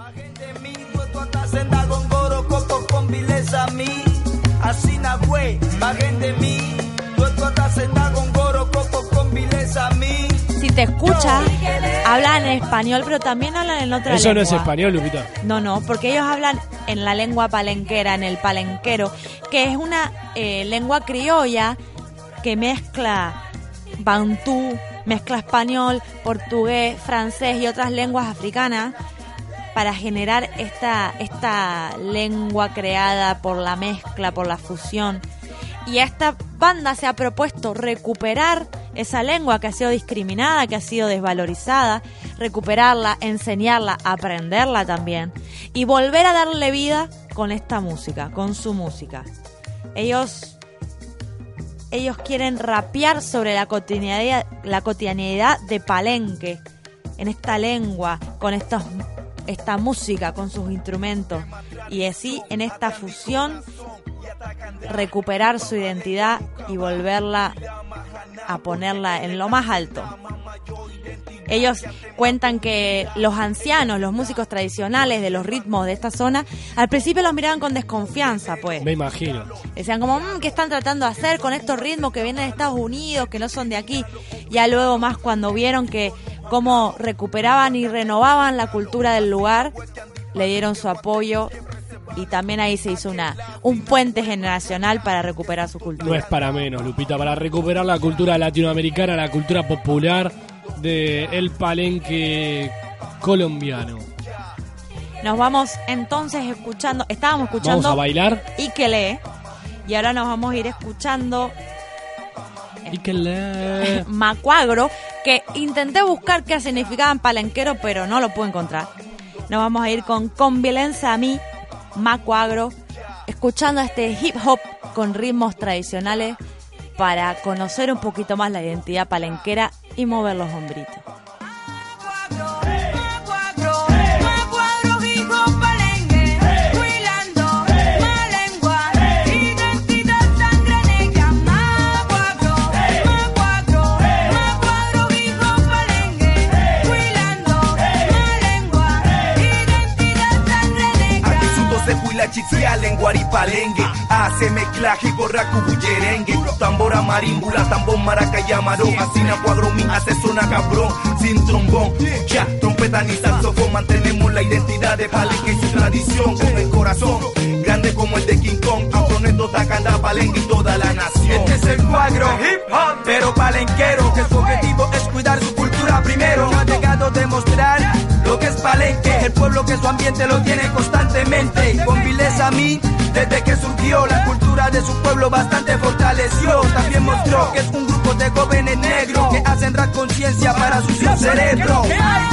Si te escuchas, hablan en español, pero también hablan en otra lengua. Eso no es español, Lupita. No, porque ellos hablan en la lengua palenquera, en el palenquero, que es una lengua criolla que mezcla bantú, mezcla español, portugués, francés y otras lenguas africanas para generar esta lengua creada por la mezcla, por la fusión. Y esta banda se ha propuesto recuperar esa lengua que ha sido discriminada, que ha sido desvalorizada, recuperarla, enseñarla, aprenderla también y volver a darle vida con esta música, con su música. Ellos quieren rapear sobre la cotidianidad de Palenque, en esta lengua, con esta música, con sus instrumentos, y así en esta fusión recuperar su identidad y volverla a ponerla en lo más alto. Ellos cuentan que los ancianos, los músicos tradicionales de los ritmos de esta zona, al principio los miraban con desconfianza, pues. Me imagino. Decían como, ¿qué están tratando de hacer con estos ritmos que vienen de Estados Unidos, que no son de aquí? Ya luego más cuando vieron que cómo recuperaban y renovaban la cultura del lugar, le dieron su apoyo. Y también ahí se hizo un puente generacional para recuperar su cultura. No es para menos, Lupita, para recuperar la cultura latinoamericana, la cultura popular del Palenque colombiano. Nos vamos entonces estábamos escuchando... Vamos a bailar. Ikele. Y ahora nos vamos a ir escuchando... Ikele. Macuagro, que intenté buscar qué significaba en palenquero, pero no lo pude encontrar. Nos vamos a ir con Violencia a mí, Macuagro, escuchando este hip hop con ritmos tradicionales para conocer un poquito más la identidad palenquera y mover los hombritos. Chixial en Guaripalengue, hace mezclaje y borraco bullerengue, tambora marimbula, tambor maracaya marón, asina cuadro mi hace zona cabrón, sin trombón, ya, trompeta ni saxofón, mantenemos la identidad de Palenque y su tradición, con el corazón, grande como el de King Kong, afroneto, tacanda, Palenque y toda la nación. Este es el cuadro, hip hop, pero palenquero, que su objetivo es cuidar su cultura primero, no ha llegado a demostrar lo que es Palenque, el pueblo que su ambiente lo tiene constantemente, con Vileza a mí, desde que surgió la cultura de su pueblo bastante fortaleció, también mostró que es un grupo de jóvenes negros que hacen rap conciencia para su cerebro.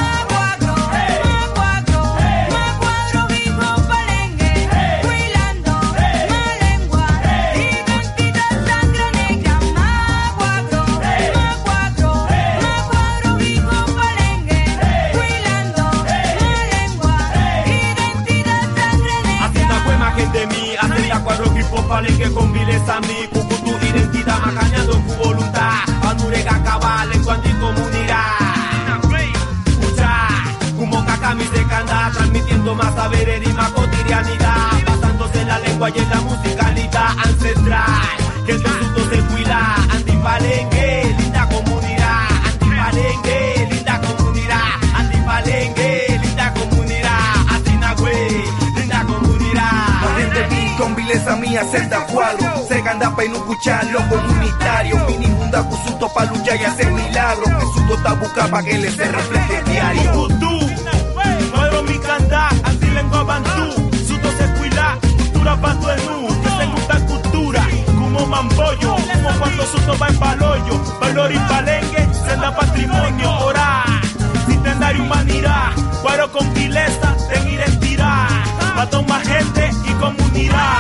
Palenque con Vileza mi, cucu tu identidad, macañando tu voluntad, Panurega cabal en cuanto comunidad. Escucha, como cacami se canta, transmitiendo más saberes y más cotidianidad, basándose en la lengua y en la musicalidad ancestral, que el resultado se cuida, antipalenque, linda comunidad, antipalenque, linda comunidad, antipalenque, linda comunidad, atinagüe, linda comunidad. Con Vileza mía, celda cuadro, se ganda pa' y no escuchar lo comunitario, mini junda cusuto pa' luchar y hacer milagros, que su tota busca pa' que le se refleje diario. Kutú, cuadro mi canda, anti lengua bantú, suto se cuida, cultura pato enú, que se gusta cultura, como mambollo, como cuando suto va en paloyo, valor y palenque, senda patrimonio, ora, centenario humanidad, cuadro con Vileza, ten identidad, pato más gente y comunidad.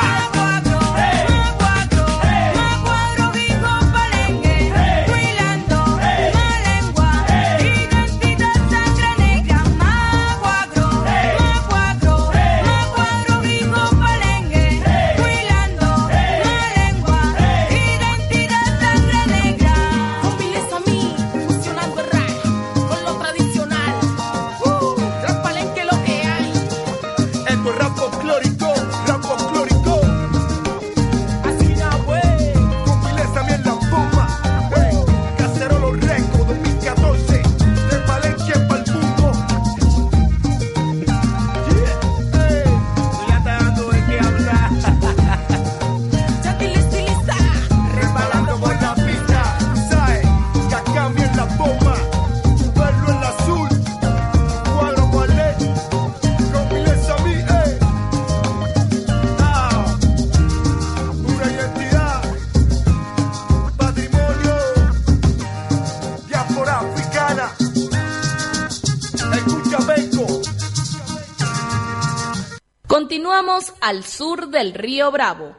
Continuamos al sur del río Bravo.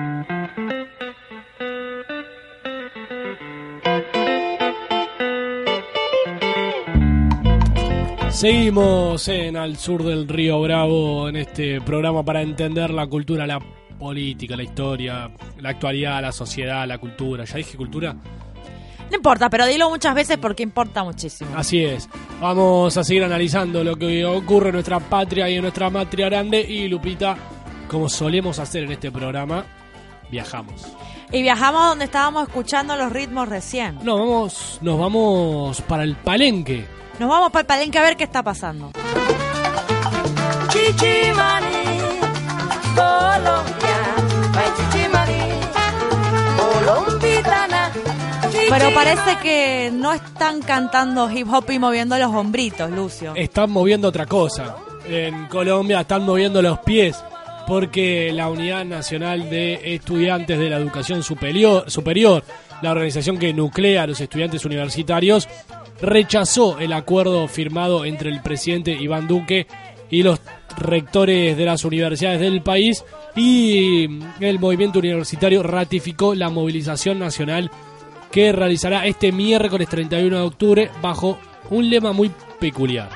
Seguimos en Al Sur del Río Bravo, en este programa para entender la cultura, la política, la historia, la actualidad, la sociedad, la cultura. ¿Ya dije cultura? No importa, pero dilo muchas veces porque importa muchísimo. Así es. Vamos a seguir analizando lo que ocurre en nuestra patria y en nuestra matria grande. Y Lupita, como solemos hacer en este programa, viajamos. Y viajamos donde estábamos escuchando los ritmos recién. Nos vamos para el Palenque. Nos vamos para el Palenque a ver qué está pasando. Chichimani, Colombia, Chichimani, Colombitana. Pero parece que no están cantando hip hop y moviendo los hombritos, Lucio. Están moviendo otra cosa. en Colombia están moviendo los pies porque la Unidad Nacional de Estudiantes de la Educación Superior, la organización que nuclea a los estudiantes universitarios, rechazó el acuerdo firmado entre el presidente Iván Duque y los rectores de las universidades del país, y el movimiento universitario ratificó la movilización nacional que realizará este miércoles 31 de octubre bajo un lema muy peculiar.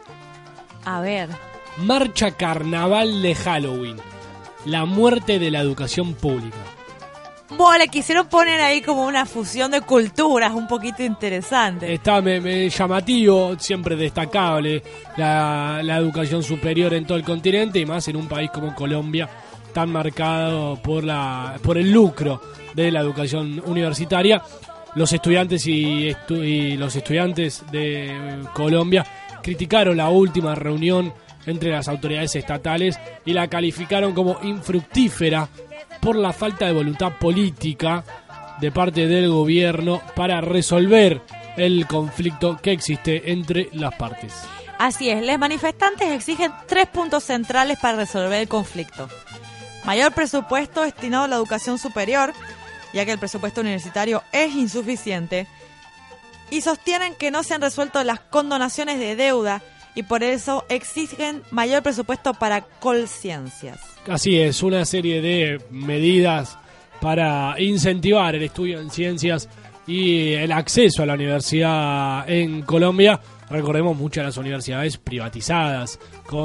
A ver. Marcha Carnaval de Halloween. La muerte de la educación pública. Bueno, le quisieron poner ahí como una fusión de culturas un poquito interesante. Está llamativo, siempre destacable la educación superior en todo el continente, y más en un país como Colombia, tan marcado por el lucro de la educación universitaria. Los estudiantes y los estudiantes de Colombia criticaron la última reunión entre las autoridades estatales y la calificaron como infructífera por la falta de voluntad política de parte del gobierno para resolver el conflicto que existe entre las partes. Así es, los manifestantes exigen 3 puntos centrales para resolver el conflicto. Mayor presupuesto destinado a la educación superior, ya que el presupuesto universitario es insuficiente, y sostienen que no se han resuelto las condonaciones de deuda y por eso exigen mayor presupuesto para Colciencias. Así es, una serie de medidas para incentivar el estudio en ciencias y el acceso a la universidad en Colombia. Recordemos, muchas de las universidades privatizadas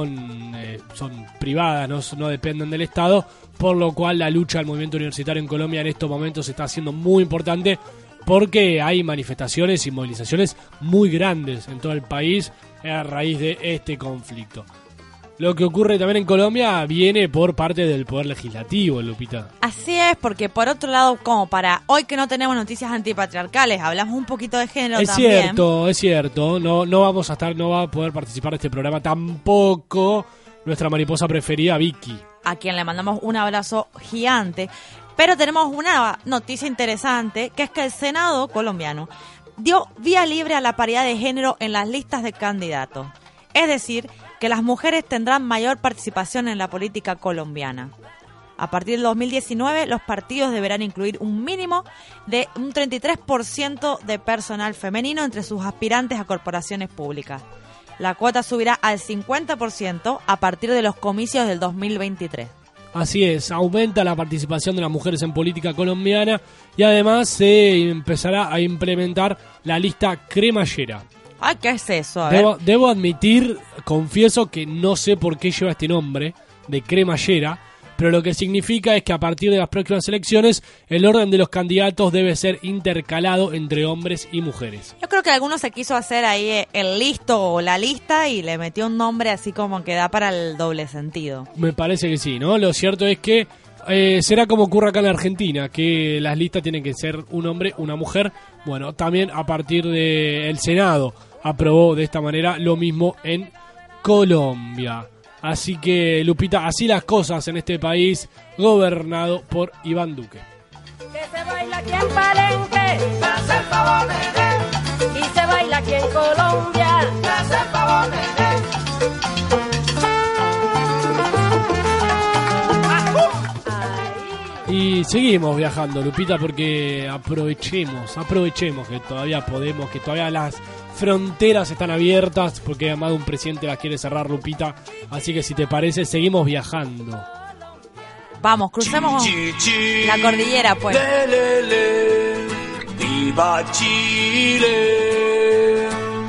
son privadas, no dependen del Estado, por lo cual la lucha del movimiento universitario en Colombia en estos momentos está siendo muy importante, porque hay manifestaciones y movilizaciones muy grandes en todo el país a raíz de este conflicto. Lo que ocurre también en Colombia viene por parte del Poder Legislativo, Lupita. Así es, porque por otro lado, como para hoy que no tenemos noticias antipatriarcales, hablamos un poquito de género también. Es cierto, no va a poder participar de este programa tampoco nuestra mariposa preferida, Vicky, a quien le mandamos un abrazo gigante. Pero tenemos una noticia interesante, que es que el Senado colombiano dio vía libre a la paridad de género en las listas de candidatos. Es decir, que las mujeres tendrán mayor participación en la política colombiana. A partir del 2019, los partidos deberán incluir un mínimo de un 33% de personal femenino entre sus aspirantes a corporaciones públicas. La cuota subirá al 50% a partir de los comicios del 2023. Así es, aumenta la participación de las mujeres en política colombiana y además se empezará a implementar la lista cremallera. Ay, ¿qué es eso? A ver. Debo admitir, confieso que no sé por qué lleva este nombre de cremallera, pero lo que significa es que a partir de las próximas elecciones el orden de los candidatos debe ser intercalado entre hombres y mujeres. Yo creo que alguno se quiso hacer ahí el listo o la lista y le metió un nombre así como que da para el doble sentido. Me parece que sí, ¿no? Lo cierto es que será como ocurre acá en la Argentina, que las listas tienen que ser un hombre, una mujer. Bueno, también a partir del Senado aprobó de esta manera lo mismo en Colombia. Así que, Lupita, así las cosas en este país gobernado por Iván Duque. Que se baila aquí en Palenque, y se baila aquí en Colombia. Y seguimos viajando, Lupita, porque aprovechemos que todavía podemos, que todavía las fronteras están abiertas, porque además un presidente las quiere cerrar, Lupita. Así que si te parece, seguimos viajando. Vamos, crucemos la cordillera, pues. ¡Viva Chile!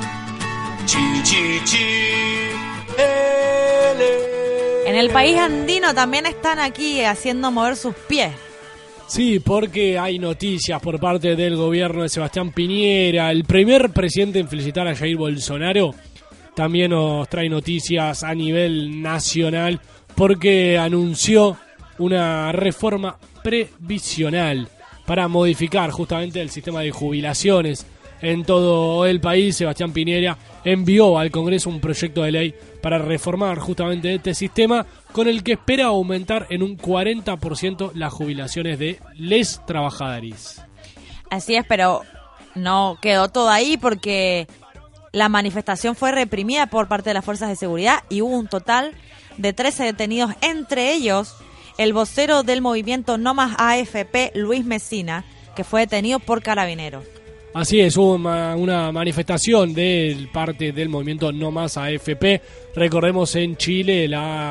En el país andino también están aquí haciendo mover sus pies. Sí, porque hay noticias por parte del gobierno de Sebastián Piñera, el primer presidente en felicitar a Jair Bolsonaro. También nos trae noticias a nivel nacional porque anunció una reforma previsional para modificar justamente el sistema de jubilaciones en todo el país. Sebastián Piñera envió al Congreso un proyecto de ley para reformar justamente este sistema, con el que espera aumentar en un 40% las jubilaciones de les trabajadores. Así es, pero no quedó todo ahí, porque La manifestación fue reprimida por parte de las fuerzas de seguridad y hubo un total de 13 detenidos, entre ellos el vocero del movimiento No Más AFP, Luis Mesina, que fue detenido por carabineros. Así es, hubo una manifestación de parte del movimiento No Más AFP. Recordemos, en Chile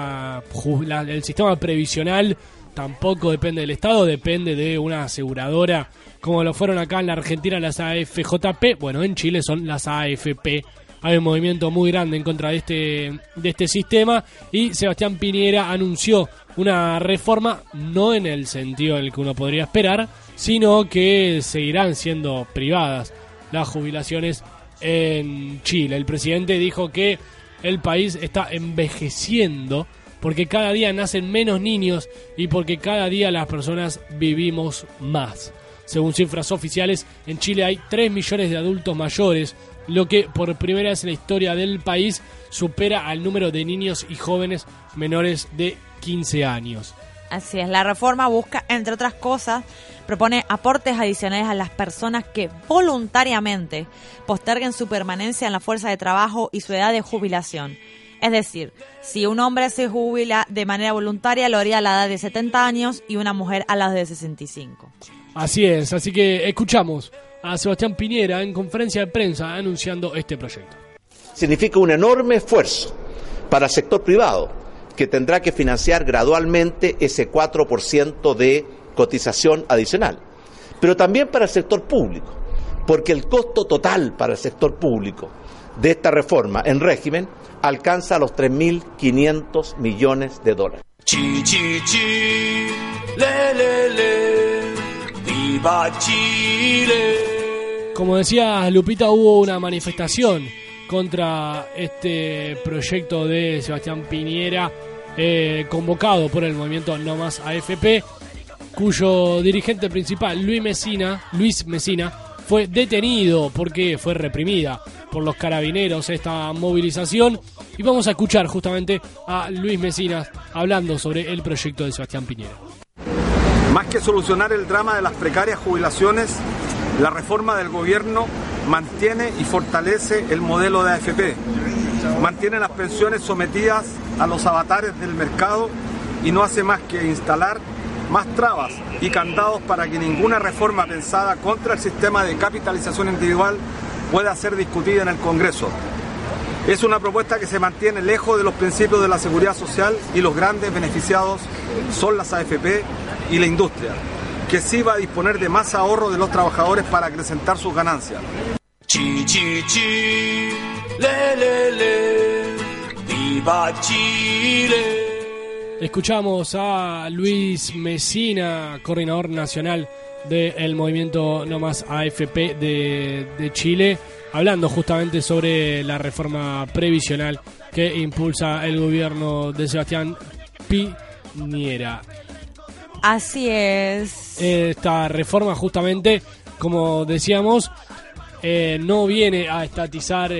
el sistema previsional tampoco depende del Estado, depende de una aseguradora, como lo fueron acá en la Argentina las AFJP. Bueno, en Chile son las AFP. Hay un movimiento muy grande en contra de este sistema, y Sebastián Piñera anunció una reforma, no en el sentido en el que uno podría esperar, sino que seguirán siendo privadas las jubilaciones en Chile. El presidente dijo que el país está envejeciendo porque cada día nacen menos niños y porque cada día las personas vivimos más. Según cifras oficiales, en Chile hay 3 millones de adultos mayores, lo que por primera vez en la historia del país supera al número de niños y jóvenes menores de 15 años. Así es, la reforma busca, entre otras cosas, propone aportes adicionales a las personas que voluntariamente posterguen su permanencia en la fuerza de trabajo y su edad de jubilación. Es decir, si un hombre se jubila de manera voluntaria, lo haría a la edad de 70 años y una mujer a la edad de 65. Así es, así que escuchamos a Sebastián Piñera en conferencia de prensa anunciando este proyecto. Significa un enorme esfuerzo para el sector privado, que tendrá que financiar gradualmente ese 4% de cotización adicional, pero también para el sector público, porque el costo total para el sector público de esta reforma en régimen alcanza los 3.500 millones de dólares. Chi, chi, chi, le, le, le, viva Chile. Como decía Lupita, hubo una manifestación contra este proyecto de Sebastián Piñera, convocado por el movimiento No Más AFP, cuyo dirigente principal, Luis Mesina, fue detenido porque fue reprimida por los carabineros esta movilización. Y vamos a escuchar justamente a Luis Mesina hablando sobre el proyecto de Sebastián Piñera. Más que solucionar el drama de las precarias jubilaciones, la reforma del gobierno mantiene y fortalece el modelo de AFP, mantiene las pensiones sometidas a los avatares del mercado y no hace más que instalar más trabas y candados para que ninguna reforma pensada contra el sistema de capitalización individual pueda ser discutida en el Congreso. Es una propuesta que se mantiene lejos de los principios de la seguridad social, y los grandes beneficiados son las AFP y la industria, que sí va a disponer de más ahorro de los trabajadores para acrecentar sus ganancias. Chi, chi, chi, le, le, le, viva Chile. Escuchamos a Luis Mesina, coordinador nacional del movimiento No Más AFP de Chile, hablando justamente sobre la reforma previsional que impulsa el gobierno de Sebastián Piñera. Así es. Esta reforma, justamente, como decíamos, no viene a estatizar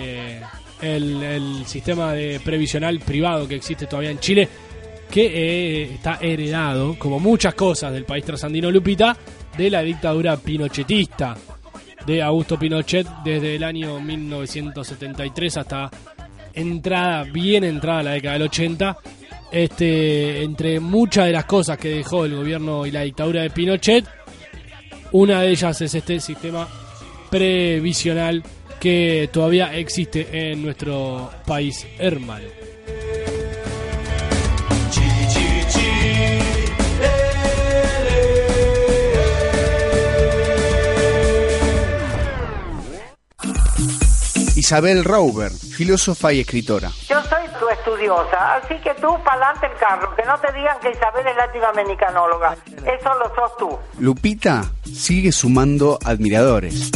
el sistema de previsional privado que existe todavía en Chile, que está heredado, como muchas cosas del país trasandino, Lupita, de la dictadura pinochetista de Augusto Pinochet desde el año 1973 hasta bien entrada la década del 80. Entre muchas de las cosas que dejó el gobierno y la dictadura de Pinochet, una de ellas es este sistema previsional que todavía existe en nuestro país hermano. Isabel Rauber, filósofa y escritora. Yo soy tu estudiosa, así que tú pa'lante el carro, que no te digan que Isabel es latinoamericanóloga. Eso lo sos tú. Lupita sigue sumando admiradores.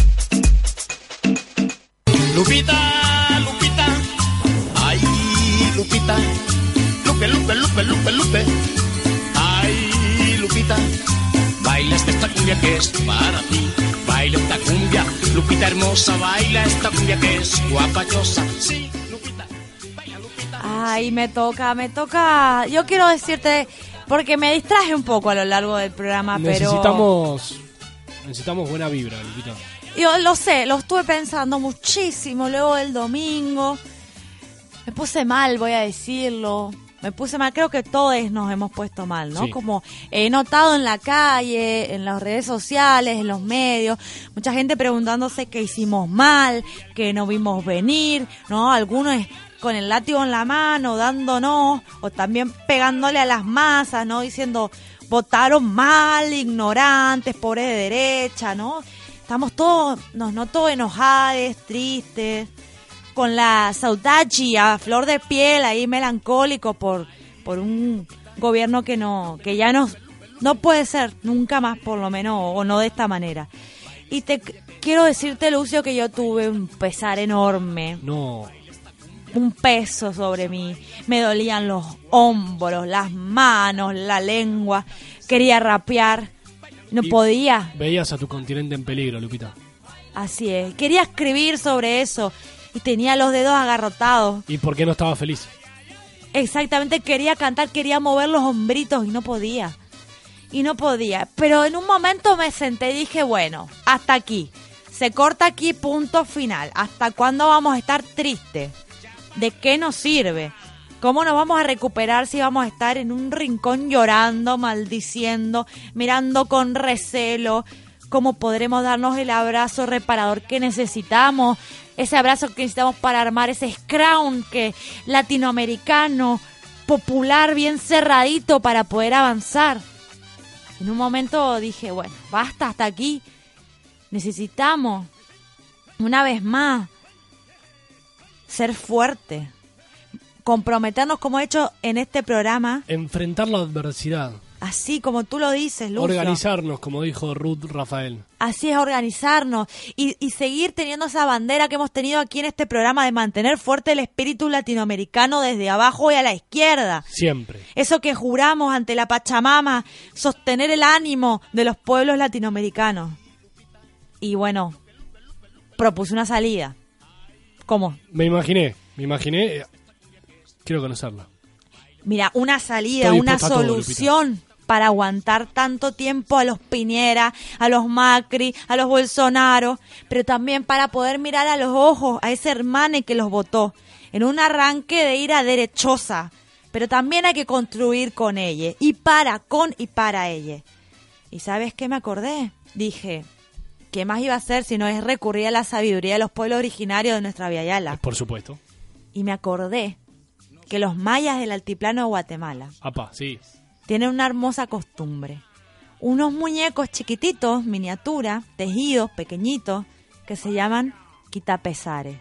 Lupita, Lupita, ay, Lupita, Lupe, Lupe, Lupe, Lupe, Lupe, ay, Lupita, baila esta cumbia que es para ti, baila esta cumbia, Lupita hermosa, baila esta cumbia que es guapachosa, sí, Lupita, baila Lupita. Ay, me toca, yo quiero decirte, porque me distraje un poco a lo largo del programa, pero... Necesitamos buena vibra, Lupita. Yo lo sé, lo estuve pensando muchísimo luego del domingo. Me puse mal, voy a decirlo. Me puse mal, creo que todos nos hemos puesto mal, ¿no? Sí. Como he notado en la calle, en las redes sociales, en los medios, mucha gente preguntándose qué hicimos mal, que no vimos venir, ¿no? Algunos con el látigo en la mano, dándonos, o también pegándole a las masas, ¿no? Diciendo, votaron mal, ignorantes, pobres de derecha, ¿no? Estamos todos, nos noto enojados, tristes, con la saudade a flor de piel, ahí melancólico por un gobierno que ya no puede ser nunca más, por lo menos, o no de esta manera. Y quiero decirte, Lucio, que yo tuve un pesar enorme. No. Un peso sobre mí. Me dolían los hombros, las manos, la lengua. Quería rapear. No podía. Veías a tu continente en peligro, Lupita. Así es. Quería escribir sobre eso. Y tenía los dedos agarrotados. ¿Y por qué no estaba feliz? Exactamente, quería cantar, quería mover los hombritos y no podía. Pero en un momento me senté y dije, bueno, hasta aquí. Se corta aquí, punto final. ¿Hasta cuándo vamos a estar tristes? ¿De qué nos sirve? ¿Cómo nos vamos a recuperar si vamos a estar en un rincón llorando, maldiciendo, mirando con recelo? ¿Cómo podremos darnos el abrazo reparador que necesitamos? Ese abrazo que necesitamos para armar ese scrum que latinoamericano, popular, bien cerradito para poder avanzar. En un momento dije, bueno, basta, hasta aquí. Necesitamos, una vez más, ser fuerte, comprometernos como he hecho en este programa. Enfrentar la adversidad. Así como tú lo dices, Lucio. Organizarnos, como dijo Ruth Rafael. Así es, organizarnos y seguir teniendo esa bandera que hemos tenido aquí en este programa de mantener fuerte el espíritu latinoamericano desde abajo y a la izquierda. Siempre. Eso que juramos ante la Pachamama, sostener el ánimo de los pueblos latinoamericanos. Y bueno, propuse una salida. ¿Cómo? Me imaginé. Quiero conocerla. Mira, una salida, una solución para aguantar tanto tiempo a los Piñera, a los Macri, a los Bolsonaro, pero también para poder mirar a los ojos a ese hermano que los votó en un arranque de ira derechosa, pero también hay que construir con ella y para ella. ¿Y sabes qué me acordé? Dije, ¿qué más iba a hacer si no es recurrir a la sabiduría de los pueblos originarios de nuestra Via Yala? Por supuesto. Y me acordé que los mayas del altiplano de Guatemala sí, tienen una hermosa costumbre. Unos muñecos chiquititos, miniatura, tejidos, pequeñitos, que se llaman quitapesares.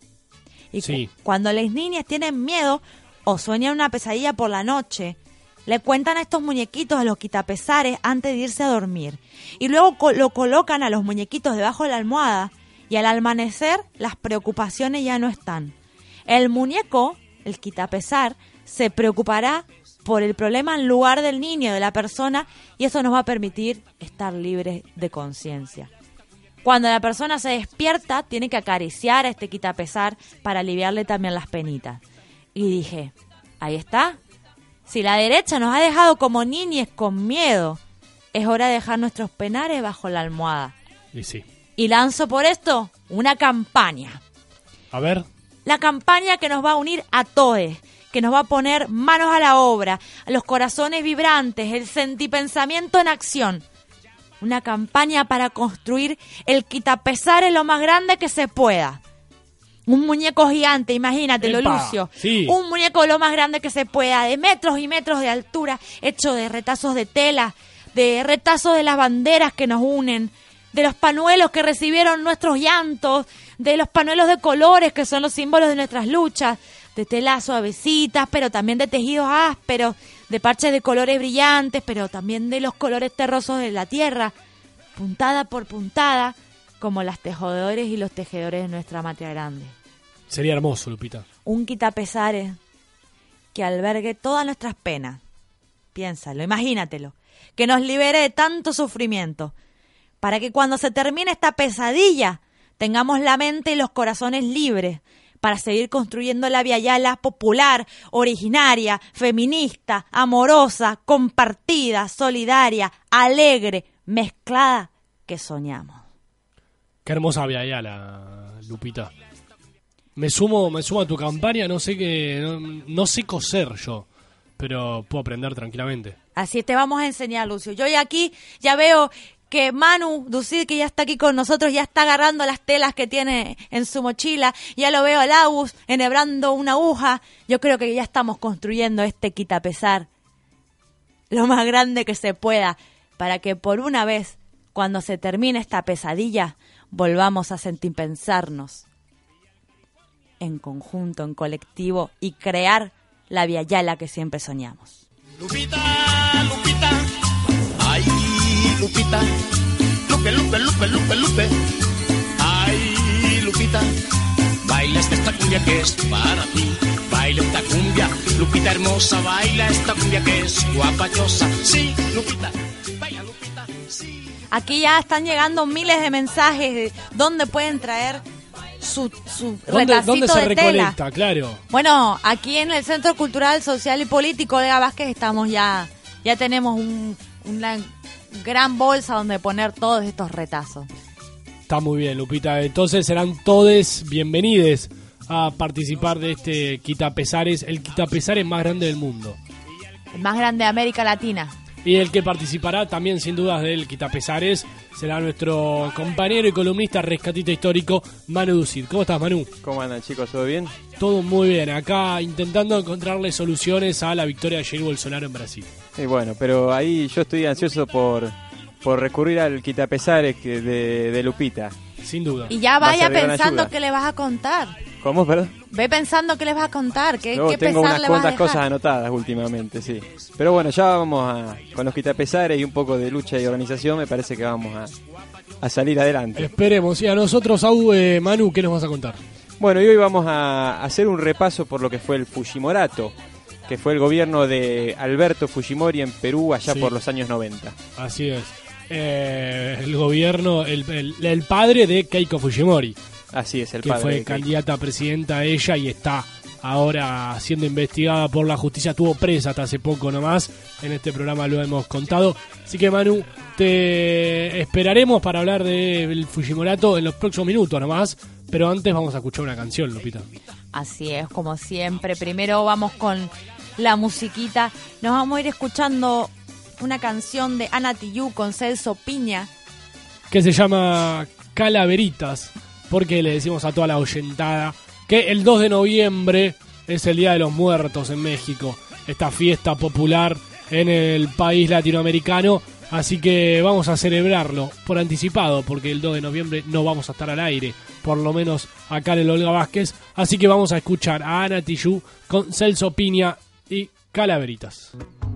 Y sí. Cuando las niñas tienen miedo o sueñan una pesadilla por la noche, le cuentan a estos muñequitos a los quitapesares antes de irse a dormir. Y luego lo colocan a los muñequitos debajo de la almohada y al amanecer las preocupaciones ya no están. El muñeco, el quitapesar, se preocupará por el problema en lugar del niño, de la persona, y eso nos va a permitir estar libres de conciencia. Cuando la persona se despierta, tiene que acariciar a este quitapesar para aliviarle también las penitas. Y dije, ahí está. Si la derecha nos ha dejado como niñes con miedo, es hora de dejar nuestros penares bajo la almohada. Y sí. Y lanzo por esto una campaña. A ver. La campaña que nos va a unir a todos, que nos va a poner manos a la obra, a los corazones vibrantes, el sentipensamiento en acción. Una campaña para construir el quitapesares lo más grande que se pueda. Un muñeco gigante, imagínatelo, Lucio. Sí. Un muñeco lo más grande que se pueda, de metros y metros de altura, hecho de retazos de tela, de retazos de las banderas que nos unen, de los pañuelos que recibieron nuestros llantos, de los pañuelos de colores que son los símbolos de nuestras luchas, de telas suavecitas, pero también de tejidos ásperos, de parches de colores brillantes, pero también de los colores terrosos de la tierra, puntada por puntada, como las tejedores y los tejedores de nuestra matria grande. Sería hermoso, Lupita. Un quitapesares que albergue todas nuestras penas. Piénsalo, imagínatelo. Que nos libere de tanto sufrimiento, para que cuando se termine esta pesadilla tengamos la mente y los corazones libres para seguir construyendo la Via Yala popular, originaria, feminista, amorosa, compartida, solidaria, alegre, mezclada que soñamos. Qué hermosa Viayala, Lupita. Me sumo a tu campaña, no sé coser yo, pero puedo aprender tranquilamente. Así te vamos a enseñar, Lucio. Yo aquí ya veo que Manu Ducid, que ya está aquí con nosotros, ya está agarrando las telas que tiene en su mochila. Ya lo veo a Laus enhebrando una aguja. Yo creo que ya estamos construyendo este quitapesar lo más grande que se pueda, para que por una vez, cuando se termine esta pesadilla, volvamos a pensarnos en conjunto, en colectivo, y crear la Viayala que siempre soñamos. Lupita, Lupita, ay, Lupita, Lupe, ay, Lupita, baila esta cumbia que es para ti, baila esta cumbia, Lupita hermosa, baila esta cumbia que es guapachosa, sí, Lupita, baila Lupita, sí. Aquí ya están llegando miles de mensajes de dónde pueden traer su retacito ¿Dónde se de recolecta? tela. Claro. Bueno, aquí en el Centro Cultural, Social y Político de Vázquez estamos ya tenemos una gran bolsa donde poner todos estos retazos. Está muy bien, Lupita. Entonces serán todos bienvenidos a participar de este Quitapesares, el Quitapesares más grande del mundo. El más grande de América Latina. Y el que participará también, sin dudas, del Quitapesares será nuestro compañero y columnista rescatista histórico, Manu Ducid. ¿Cómo estás, Manu? ¿Cómo andan, chicos? ¿Todo bien? Todo muy bien. Acá intentando encontrarle soluciones a la victoria de Jair Bolsonaro en Brasil. Y bueno, pero ahí yo estoy ansioso por recurrir al Quitapesares de Lupita. Sin duda. Y ya vaya pensando qué le vas a contar. ¿Cómo, perdón? Ve pensando qué les vas a contar, qué Yo tengo pesar unas le vas a cuantas dejar. cosas anotadas últimamente, sí. Pero bueno, ya vamos con los Quitapesares y un poco de lucha y organización, me parece que vamos a salir adelante. Esperemos. Y a nosotros, Manu, ¿qué nos vas a contar? Bueno, y hoy vamos a hacer un repaso por lo que fue el Fujimorato, que fue el gobierno de Alberto Fujimori en Perú allá por los años 90. Así es. El gobierno, el padre de Keiko Fujimori. Así es, el que padre. Fue de Keiko. candidata a presidenta ella y está ahora siendo investigada por la justicia. Estuvo presa hasta hace poco nomás. En este programa lo hemos contado. Así que, Manu, te esperaremos para hablar del Fujimorato en los próximos minutos nomás. Pero antes vamos a escuchar una canción, Lupita. Así es, como siempre. Primero vamos con la musiquita. Nos vamos a ir escuchando una canción de Ana Tijoux con Celso Piña, Que se llama Calaveritas. Porque le decimos a toda la oyentada que el 2 de noviembre es el Día de los Muertos en México. Esta fiesta popular en el país latinoamericano. Así que vamos a celebrarlo por anticipado, porque el 2 de noviembre no vamos a estar al aire, por lo menos acá en el Olga Vázquez. Así que vamos a escuchar a Ana Tijoux con Celso Piña y Calaveritas.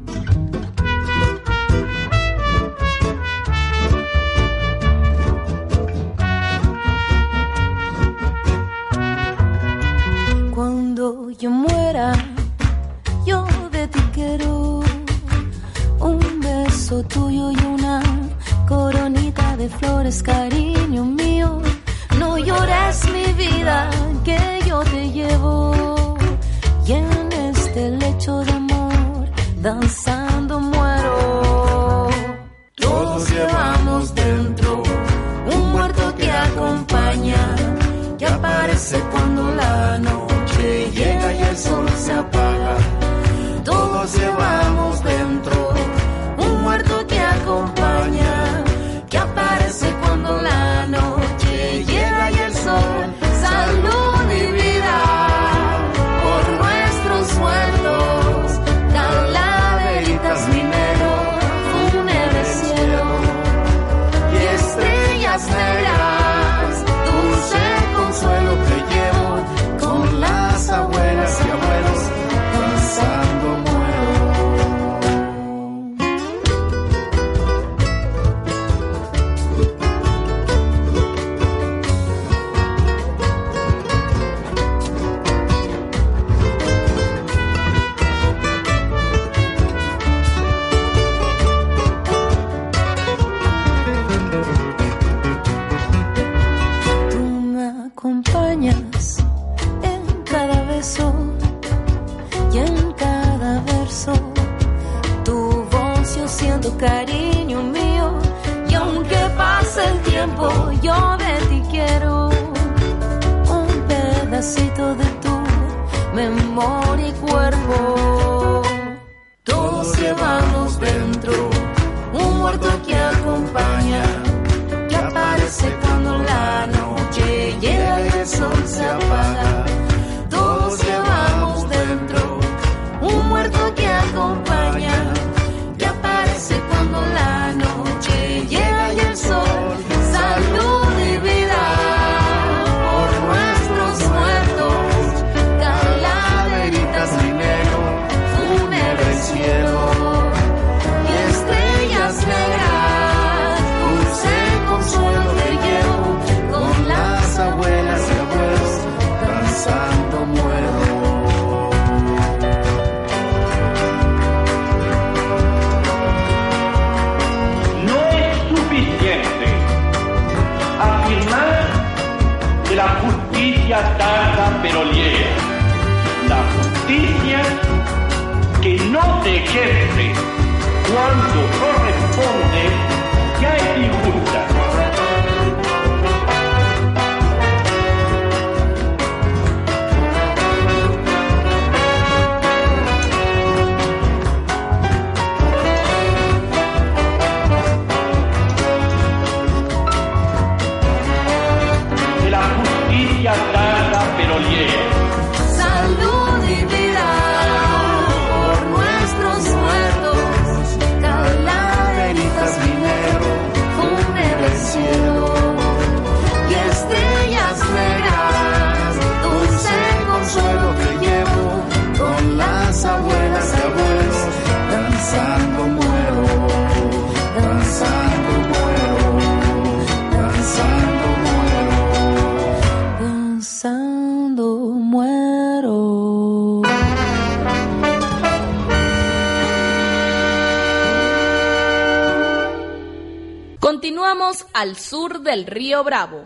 Cuando yo muera, yo de ti quiero un beso tuyo y una coronita de flores, cariño mío. No llores mi vida, que yo te llevo. Y en este lecho de amor, danzando muero. Todos llevamos dentro un muerto que acompaña, que aparece cuando la noche llega y el sol se apaga. Todos llevamos dentro un muerto que acompaña, que aparece cuando la noche llega y el sol. Salud y vida por nuestros muertos, calaveritas, minero, fúnebre cielo y estrellas negras, dulce consuelo te llevo con las abuelas y abuelos danzando muero. Tú me acompañas en cada beso y en cada verso. Tu voz yo siento, cariño mío, y aunque pase el tiempo, yo de ti memoria y cuerpo. Todos llevamos dentro un muerto que acompaña, que aparece cuando la noche llega y el sol se apaga. Todos llevamos dentro un muerto que acompaña, que aparece cuando la noche llega y el sol. Salud y vida por nuestros muertos, calaveritas minero, fúnebre el cielo y estrellas negras, dulce consuelo te llevo con las abuelas y abuelos danzando muero. Afirmar que la justicia tarda pero llega. La justicia que no se ejerce cuando corresponde ya es injusta. Tarda pero llega. Salud y vida por nuestros muertos, calaveritas minero, fúnebre el cielo y estrellas negras, dulce consuelo que llevo con las abuelas y abuelos danzando muero, danzando muero, danzando muero, danzando muero. Continuamos al sur del río Bravo.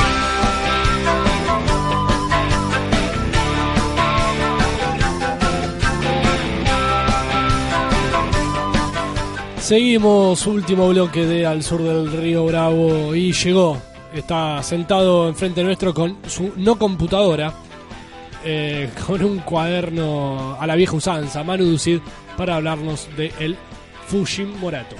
Seguimos, último bloque de Al Sur del Río Bravo y llegó. Está sentado enfrente nuestro con su no computadora, con un cuaderno a la vieja usanza, Manu Ducid, para hablarnos de el Fujimorato.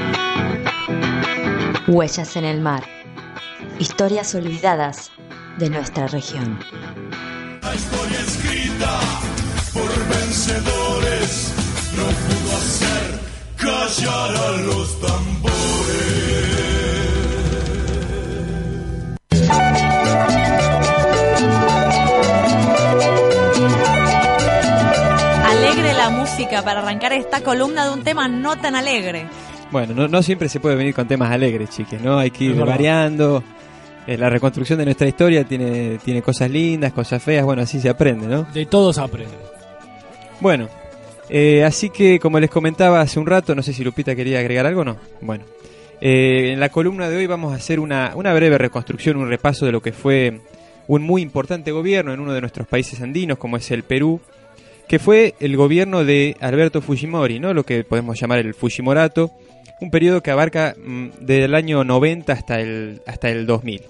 Huellas en el mar. Historias olvidadas de nuestra región. La historia escrita por vencedores no pudo hacer callar a los tambores. Alegre la música para arrancar esta columna de un tema no tan alegre. Bueno, no siempre se puede venir con temas alegres, chiques, ¿no? Hay que ir variando. La reconstrucción de nuestra historia tiene cosas lindas, cosas feas, bueno, así se aprende, ¿no? De todos aprende. Bueno, así que como les comentaba hace un rato, no sé si Lupita quería agregar algo o no. Bueno, en la columna de hoy vamos a hacer una breve reconstrucción, un repaso de lo que fue un muy importante gobierno en uno de nuestros países andinos, como es el Perú, que fue el gobierno de Alberto Fujimori, ¿no? Lo que podemos llamar el Fujimorato, un periodo que abarca del año 90 hasta el 2000.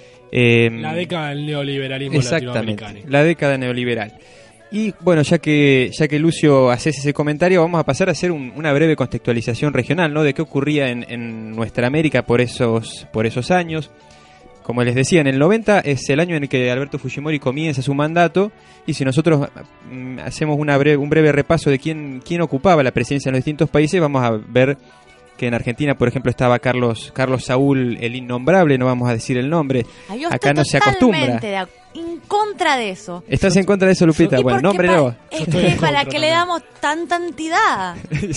La década del neoliberalismo latinoamericano. Exactamente, la década neoliberal. Y bueno, ya que Lucio hace ese comentario, vamos a pasar a hacer una breve contextualización regional, ¿no? De qué ocurría en nuestra América por esos años. Como les decía, en el 90 es el año en el que Alberto Fujimori comienza su mandato, y si nosotros hacemos un breve repaso de quién ocupaba la presidencia en los distintos países, vamos a ver que en Argentina, por ejemplo, estaba Carlos Saúl, el innombrable, no vamos a decir el nombre. Ay, yo acá no se acostumbra. En contra de eso. ¿Estás en contra de eso, Lupita? Bueno, nómbrelo. Es que para qué le damos tanta entidad.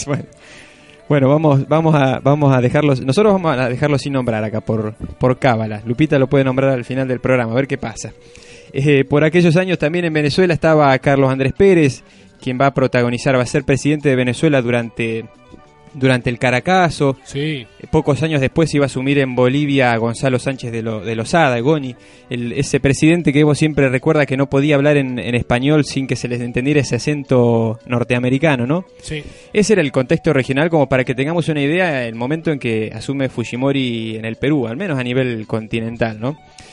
Bueno, vamos a dejarlos. Nosotros vamos a dejarlo sin nombrar acá por cábala. Lupita lo puede nombrar al final del programa, a ver qué pasa. Por aquellos años también en Venezuela estaba Carlos Andrés Pérez, quien va a ser presidente de Venezuela durante el Caracazo. Sí. Pocos años después iba a asumir en Bolivia a Gonzalo Sánchez de Lozada, Goni, ese presidente que Evo siempre recuerda que no podía hablar en español sin que se les entendiera ese acento norteamericano, ¿no? Sí. Ese era el contexto regional, como para que tengamos una idea, el momento en que asume Fujimori en el Perú, al menos a nivel continental, ¿no?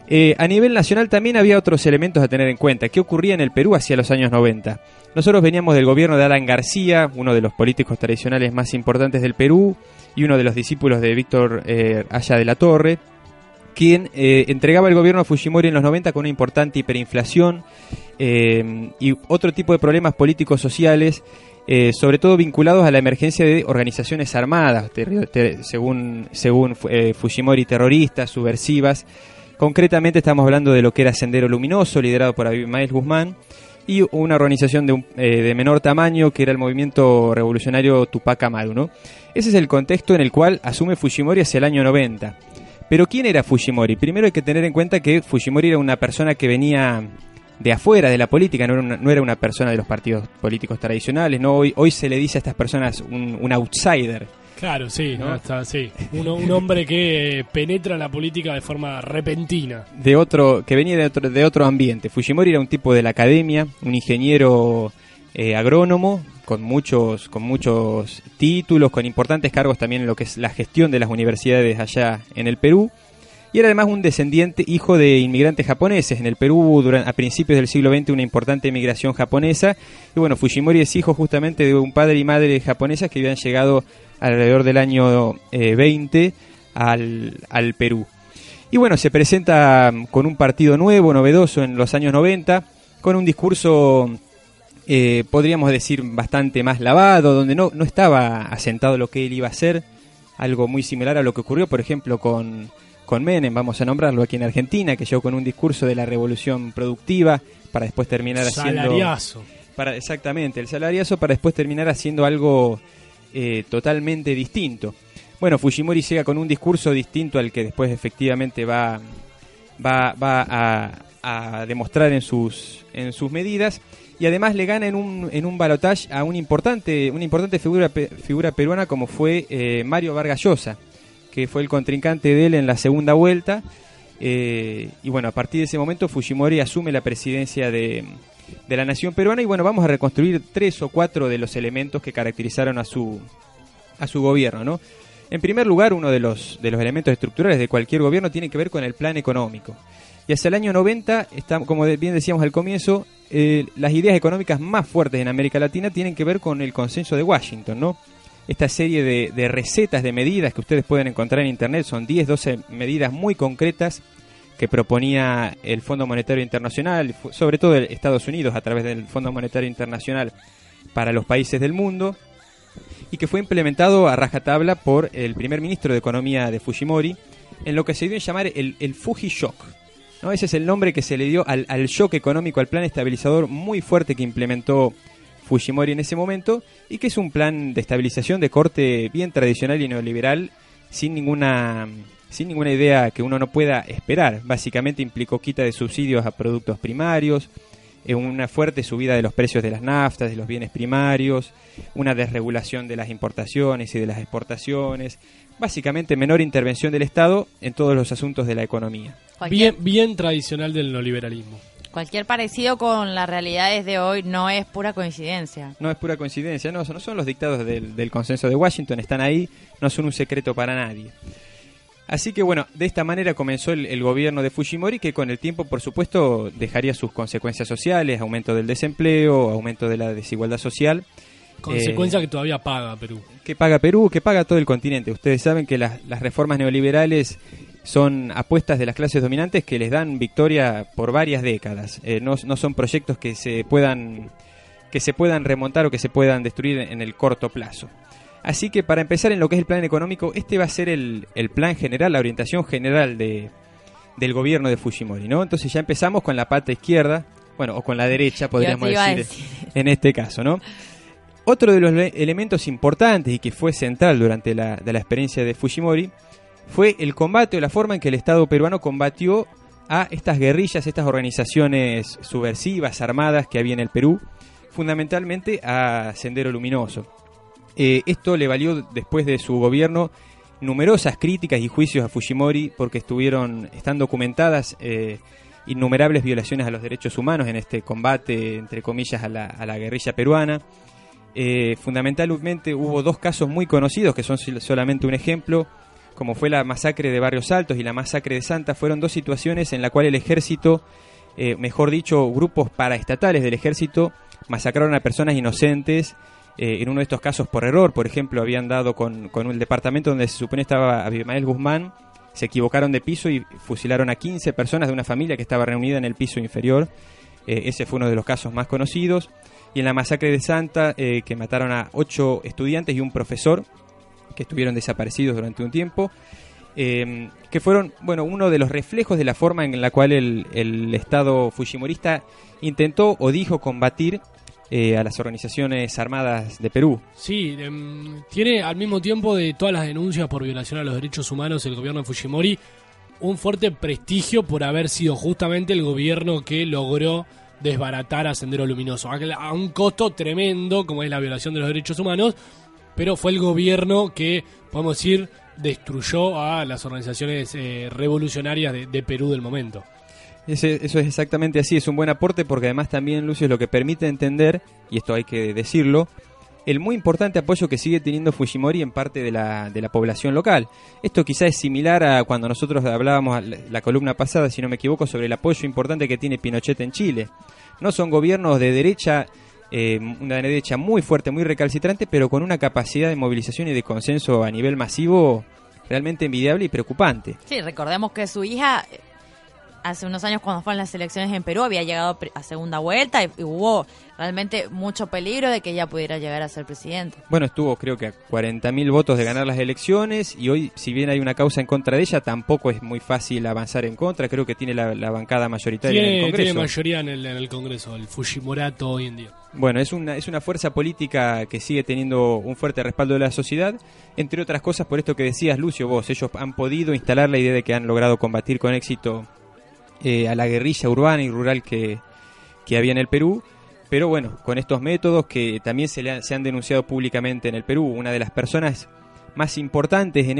A nivel nacional también había otros elementos a tener en cuenta. ¿Qué ocurría en el Perú hacia los años 90? Nosotros veníamos del gobierno de Alan García, uno de los políticos tradicionales más importantes del Perú y uno de los discípulos de Víctor Haya de la Torre, quien entregaba el gobierno a Fujimori en los 90 con una importante hiperinflación y otro tipo de problemas políticos sociales, sobre todo vinculados a la emergencia de organizaciones armadas, según Fujimori, terroristas, subversivas. Concretamente estamos hablando de lo que era Sendero Luminoso, liderado por Abimael Guzmán, y una organización de menor tamaño que era el movimiento revolucionario Tupac Amaru, ¿no? Ese es el contexto en el cual asume Fujimori hacia el año 90. Pero ¿quién era Fujimori? Primero hay que tener en cuenta que Fujimori era una persona que venía de afuera de la política, no era una persona de los partidos políticos tradicionales, ¿no? Hoy se le dice a estas personas un outsider. Claro, sí, ¿no? Está, sí. Un hombre que penetra la política de forma repentina. Que venía de otro ambiente. Fujimori era un tipo de la academia, un ingeniero agrónomo, con muchos títulos, con importantes cargos también en lo que es la gestión de las universidades allá en el Perú. Y era además un descendiente, hijo de inmigrantes japoneses. En el Perú, a principios del siglo XX, una importante migración japonesa. Y bueno, Fujimori es hijo justamente de un padre y madre japonesas que habían llegado alrededor del año 20 al Perú. Y bueno, se presenta con un partido nuevo, novedoso en los años 90, con un discurso, podríamos decir, bastante más lavado, donde no estaba asentado lo que él iba a hacer, algo muy similar a lo que ocurrió, por ejemplo, con Menem, vamos a nombrarlo aquí en Argentina, que llegó con un discurso de la revolución productiva para después terminar haciendo... Salariazo. Exactamente, el salariazo, para después terminar haciendo algo totalmente distinto. Bueno, Fujimori llega con un discurso distinto al que después efectivamente va a demostrar en sus medidas, y además le gana en un balotaje a una importante figura peruana como fue Mario Vargas Llosa, que fue el contrincante de él en la segunda vuelta, y bueno, a partir de ese momento Fujimori asume la presidencia de la nación peruana, y bueno, vamos a reconstruir 3 o 4 de los elementos que caracterizaron a su gobierno, ¿no? En primer lugar, uno de los elementos estructurales de cualquier gobierno tiene que ver con el plan económico. Y hacia el año 90, como bien decíamos al comienzo, las ideas económicas más fuertes en América Latina tienen que ver con el consenso de Washington, ¿no? Esta serie de recetas, de medidas que ustedes pueden encontrar en Internet, son 10, 12 medidas muy concretas que proponía el Fondo Monetario Internacional, sobre todo Estados Unidos a través del Fondo Monetario Internacional para los países del mundo, y que fue implementado a rajatabla por el primer ministro de Economía de Fujimori, en lo que se dio en llamar el Fuji Shock, ¿no? Ese es el nombre que se le dio al shock económico, al plan estabilizador muy fuerte que implementó Fujimori en ese momento, y que es un plan de estabilización de corte bien tradicional y neoliberal, sin ninguna idea que uno no pueda esperar. Básicamente implicó quita de subsidios a productos primarios, una fuerte subida de los precios de las naftas, de los bienes primarios, una desregulación de las importaciones y de las exportaciones, básicamente menor intervención del Estado en todos los asuntos de la economía. Bien tradicional del neoliberalismo. Cualquier parecido con las realidades de hoy no es pura coincidencia. No es pura coincidencia, no son los dictados del consenso de Washington, están ahí, no son un secreto para nadie. Así que bueno, de esta manera comenzó el gobierno de Fujimori, que con el tiempo, por supuesto, dejaría sus consecuencias sociales, aumento del desempleo, aumento de la desigualdad social. Consecuencia que todavía paga Perú. Que paga Perú, que paga todo el continente. Ustedes saben que las reformas neoliberales son apuestas de las clases dominantes que les dan victoria por varias décadas. No son proyectos que se puedan remontar o que se puedan destruir en el corto plazo. Así que para empezar en lo que es el plan económico, este va a ser el plan general, la orientación general del gobierno de Fujimori, ¿no? Entonces ya empezamos con la pata izquierda, bueno, o con la derecha podríamos decir en este caso, ¿no? Otro de los elementos importantes y que fue central durante la experiencia de Fujimori fue el combate o la forma en que el Estado peruano combatió a estas guerrillas, estas organizaciones subversivas, armadas que había en el Perú, fundamentalmente a Sendero Luminoso. Esto le valió después de su gobierno numerosas críticas y juicios a Fujimori porque están documentadas innumerables violaciones a los derechos humanos en este combate, entre comillas, a la guerrilla peruana. Fundamentalmente hubo 2 casos muy conocidos que son solamente un ejemplo, como fue la masacre de Barrios Altos y la masacre de Santa, fueron dos situaciones en las cuales el ejército, mejor dicho, grupos paraestatales del ejército, masacraron a personas inocentes, en uno de estos casos por error. Por ejemplo, habían dado con un departamento donde se supone estaba Abimael Guzmán, se equivocaron de piso y fusilaron a 15 personas de una familia que estaba reunida en el piso inferior. Ese fue uno de los casos más conocidos. Y en la masacre de Santa, que mataron a 8 estudiantes y un profesor, que estuvieron desaparecidos durante un tiempo, que fueron, bueno, uno de los reflejos de la forma en la cual el Estado fujimorista intentó o dijo combatir a las organizaciones armadas de Perú. Sí, tiene al mismo tiempo de todas las denuncias por violación a los derechos humanos el gobierno de Fujimori un fuerte prestigio por haber sido justamente el gobierno que logró desbaratar a Sendero Luminoso, a un costo tremendo como es la violación de los derechos humanos, pero fue el gobierno que, podemos decir, destruyó a las organizaciones revolucionarias de Perú del momento. Eso es exactamente así, es un buen aporte porque además también, Lucio, es lo que permite entender, y esto hay que decirlo, el muy importante apoyo que sigue teniendo Fujimori en parte de la población local. Esto quizás es similar a cuando nosotros hablábamos la columna pasada, si no me equivoco, sobre el apoyo importante que tiene Pinochet en Chile. No son gobiernos de derecha, una derecha muy fuerte, muy recalcitrante, pero con una capacidad de movilización y de consenso a nivel masivo realmente envidiable y preocupante. Sí, recordemos que su hija, hace unos años cuando fueron las elecciones en Perú, había llegado a segunda vuelta y hubo realmente mucho peligro de que ella pudiera llegar a ser presidenta. Bueno, estuvo creo que a 40.000 votos de ganar las elecciones y hoy, si bien hay una causa en contra de ella, tampoco es muy fácil avanzar en contra. Creo que tiene la bancada mayoritaria en el Congreso. Tiene mayoría en el Congreso, el Fujimorato hoy en día. Bueno, es una fuerza política que sigue teniendo un fuerte respaldo de la sociedad, entre otras cosas por esto que decías, Lucio, vos. Ellos han podido instalar la idea de que han logrado combatir con éxito a la guerrilla urbana y rural que había en el Perú, pero bueno, con estos métodos que también se han denunciado públicamente en el Perú. Una de las personas más importantes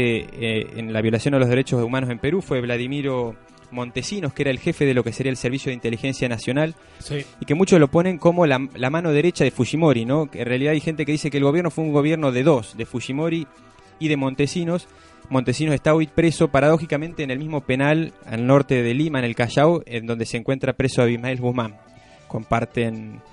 en la violación a los derechos humanos en Perú fue Vladimiro Montesinos, que era el jefe de lo que sería el Servicio de Inteligencia Nacional, sí, y que muchos lo ponen como la mano derecha de Fujimori, ¿no? Que en realidad hay gente que dice que el gobierno fue un gobierno de dos, de Fujimori y de Montesinos. Montesinos está hoy preso paradójicamente en el mismo penal al norte de Lima, en el Callao, en donde se encuentra preso Abimael Guzmán. Comparten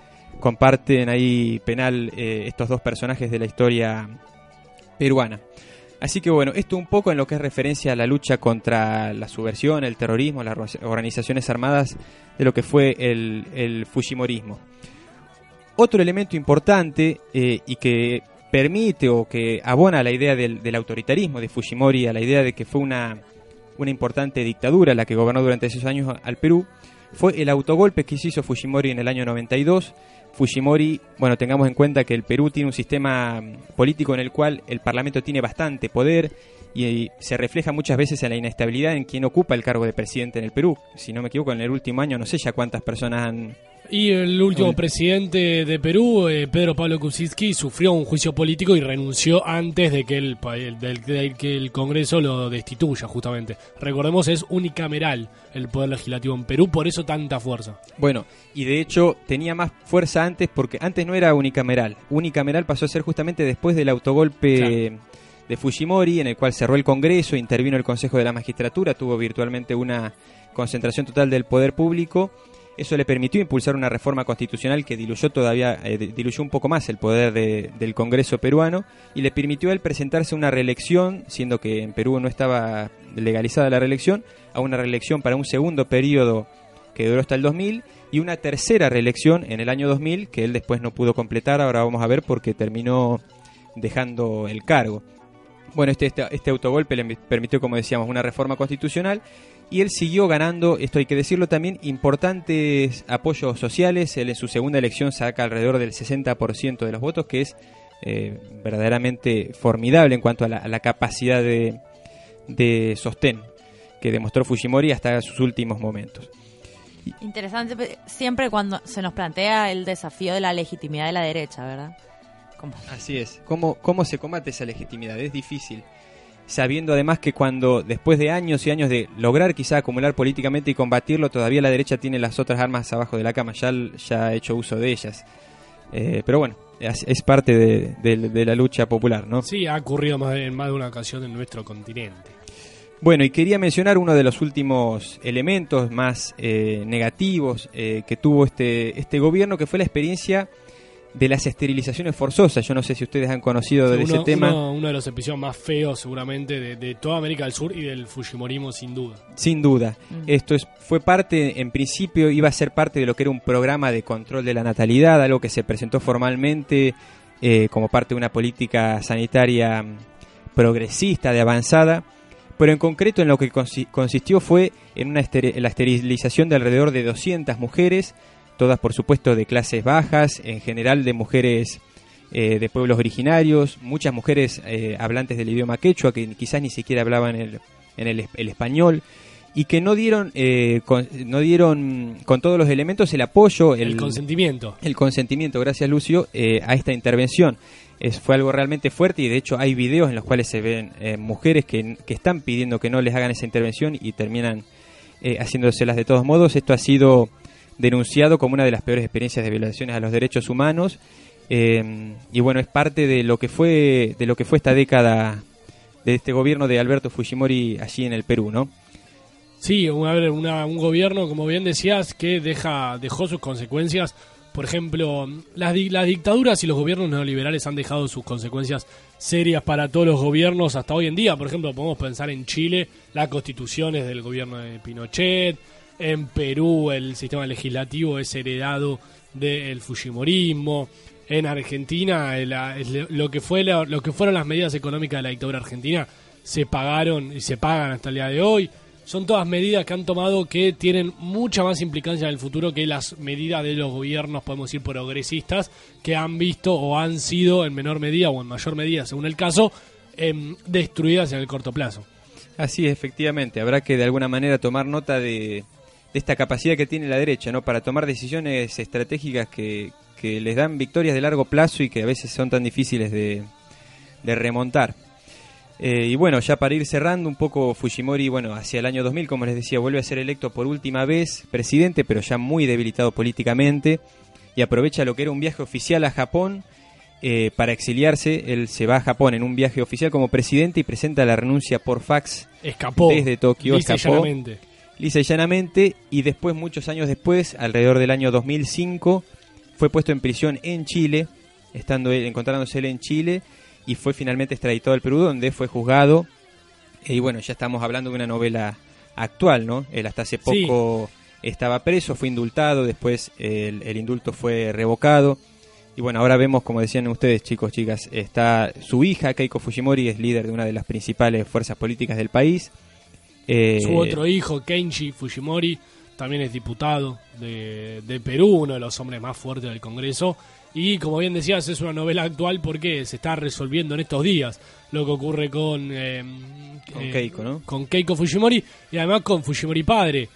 ahí penal estos dos personajes de la historia peruana. Así que bueno, esto un poco en lo que es referencia a la lucha contra la subversión, el terrorismo, las organizaciones armadas de lo que fue el Fujimorismo. Otro elemento importante y que permite o que abona la idea del autoritarismo de Fujimori, a la idea de que fue una importante dictadura la que gobernó durante esos años al Perú, fue el autogolpe que se hizo Fujimori en el año 92. Fujimori, bueno, tengamos en cuenta que el Perú tiene un sistema político en el cual el Parlamento tiene bastante poder y se refleja muchas veces en la inestabilidad en quien ocupa el cargo de presidente en el Perú. Si no me equivoco, en el último año no sé ya cuántas personas han... Y el último presidente de Perú, Pedro Pablo Kuczynski, sufrió un juicio político y renunció antes de que el Congreso lo destituya, justamente. Recordemos, es unicameral el poder legislativo en Perú, por eso tanta fuerza. Bueno, y de hecho tenía más fuerza antes, porque antes no era unicameral. Unicameral pasó a ser justamente después del autogolpe de Fujimori, en el cual cerró el Congreso, intervino el Consejo de la Magistratura, tuvo virtualmente una concentración total del poder público. Eso le permitió impulsar una reforma constitucional que diluyó un poco más el poder del Congreso peruano y le permitió a él presentarse a una reelección, siendo que en Perú no estaba legalizada la reelección, a una reelección para un segundo periodo que duró hasta el 2000 y una tercera reelección en el año 2000 que él después no pudo completar. Ahora vamos a ver porque terminó dejando el cargo. Bueno, este autogolpe le permitió, como decíamos, una reforma constitucional y él siguió ganando, esto hay que decirlo también, importantes apoyos sociales. Él en su segunda elección saca alrededor del 60% de los votos, que es verdaderamente formidable en cuanto a la capacidad de sostén que demostró Fujimori hasta sus últimos momentos. Interesante siempre cuando se nos plantea el desafío de la legitimidad de la derecha, ¿verdad? Así es. ¿Cómo se combate esa legitimidad? Es difícil. Sabiendo además que cuando después de años y años de lograr quizá acumular políticamente y combatirlo, todavía la derecha tiene las otras armas abajo de la cama, ya ha hecho uso de ellas. Pero bueno, es parte de la lucha popular, ¿no? Sí, ha ocurrido en más de una ocasión en nuestro continente. Bueno, y quería mencionar uno de los últimos elementos más negativos que tuvo este gobierno, que fue la experiencia de las esterilizaciones forzosas. Yo no sé si ustedes han conocido de ese tema. Uno de los episodios más feos seguramente de toda América del Sur y del fujimorismo, sin duda. Sin duda. Esto fue parte, en principio iba a ser parte de lo que era un programa de control de la natalidad, algo que se presentó formalmente como parte de una política sanitaria progresista, de avanzada, pero en concreto en lo que consistió fue en la esterilización de alrededor de 200 mujeres, todas por supuesto de clases bajas, en general de mujeres de pueblos originarios, muchas mujeres hablantes del idioma quechua que quizás ni siquiera hablaban el español, y que no dieron con todos los elementos el apoyo, el consentimiento, gracias Lucio, a esta intervención. Fue algo realmente fuerte, y de hecho hay videos en los cuales se ven mujeres que están pidiendo que no les hagan esa intervención y terminan haciéndoselas de todos modos. Esto ha sido denunciado como una de las peores experiencias de violaciones a los derechos humanos, y bueno, es parte de lo que fue esta década de este gobierno de Alberto Fujimori allí en el Perú, ¿no? Sí, un gobierno, como bien decías, que dejó sus consecuencias. Por ejemplo, las dictaduras y los gobiernos neoliberales han dejado sus consecuencias serias para todos los gobiernos hasta hoy en día. Por ejemplo, podemos pensar en Chile, las constituciones del gobierno de Pinochet. En Perú el sistema legislativo es heredado del fujimorismo. En Argentina lo que fueron las medidas económicas de la dictadura argentina se pagaron y se pagan hasta el día de hoy. Son todas medidas que han tomado que tienen mucha más implicancia en el futuro que las medidas de los gobiernos, podemos decir, progresistas, que han visto o han sido en menor medida o en mayor medida, según el caso, destruidas en el corto plazo. Así es, efectivamente. Habrá que de alguna manera tomar nota de esta capacidad que tiene la derecha, ¿no?, para tomar decisiones estratégicas que les dan victorias de largo plazo y que a veces son tan difíciles de remontar. Y bueno, ya para ir cerrando un poco, Fujimori, bueno, hacia el año 2000, como les decía, vuelve a ser electo por última vez presidente, pero ya muy debilitado políticamente, y aprovecha lo que era un viaje oficial a Japón para exiliarse. Él se va a Japón en un viaje oficial como presidente y presenta la renuncia por fax. Escapó desde Tokio, lisa y llanamente, y después, muchos años después, alrededor del año 2005, fue puesto en prisión en Chile, encontrándose él en Chile, y fue finalmente extraditado al Perú, donde fue juzgado. Y bueno, ya estamos hablando de una novela actual, ¿no? Él hasta hace poco estaba preso, fue indultado, después el indulto fue revocado. Y bueno, ahora vemos, como decían ustedes, chicos, chicas, está su hija, Keiko Fujimori, es líder de una de las principales fuerzas políticas del país. Su otro hijo, Kenji Fujimori, también es diputado de Perú, uno de los hombres más fuertes del Congreso. Y como bien decías, es una novela actual porque se está resolviendo en estos días lo que ocurre con Keiko, ¿no? Con Keiko Fujimori, y además con Fujimori padre.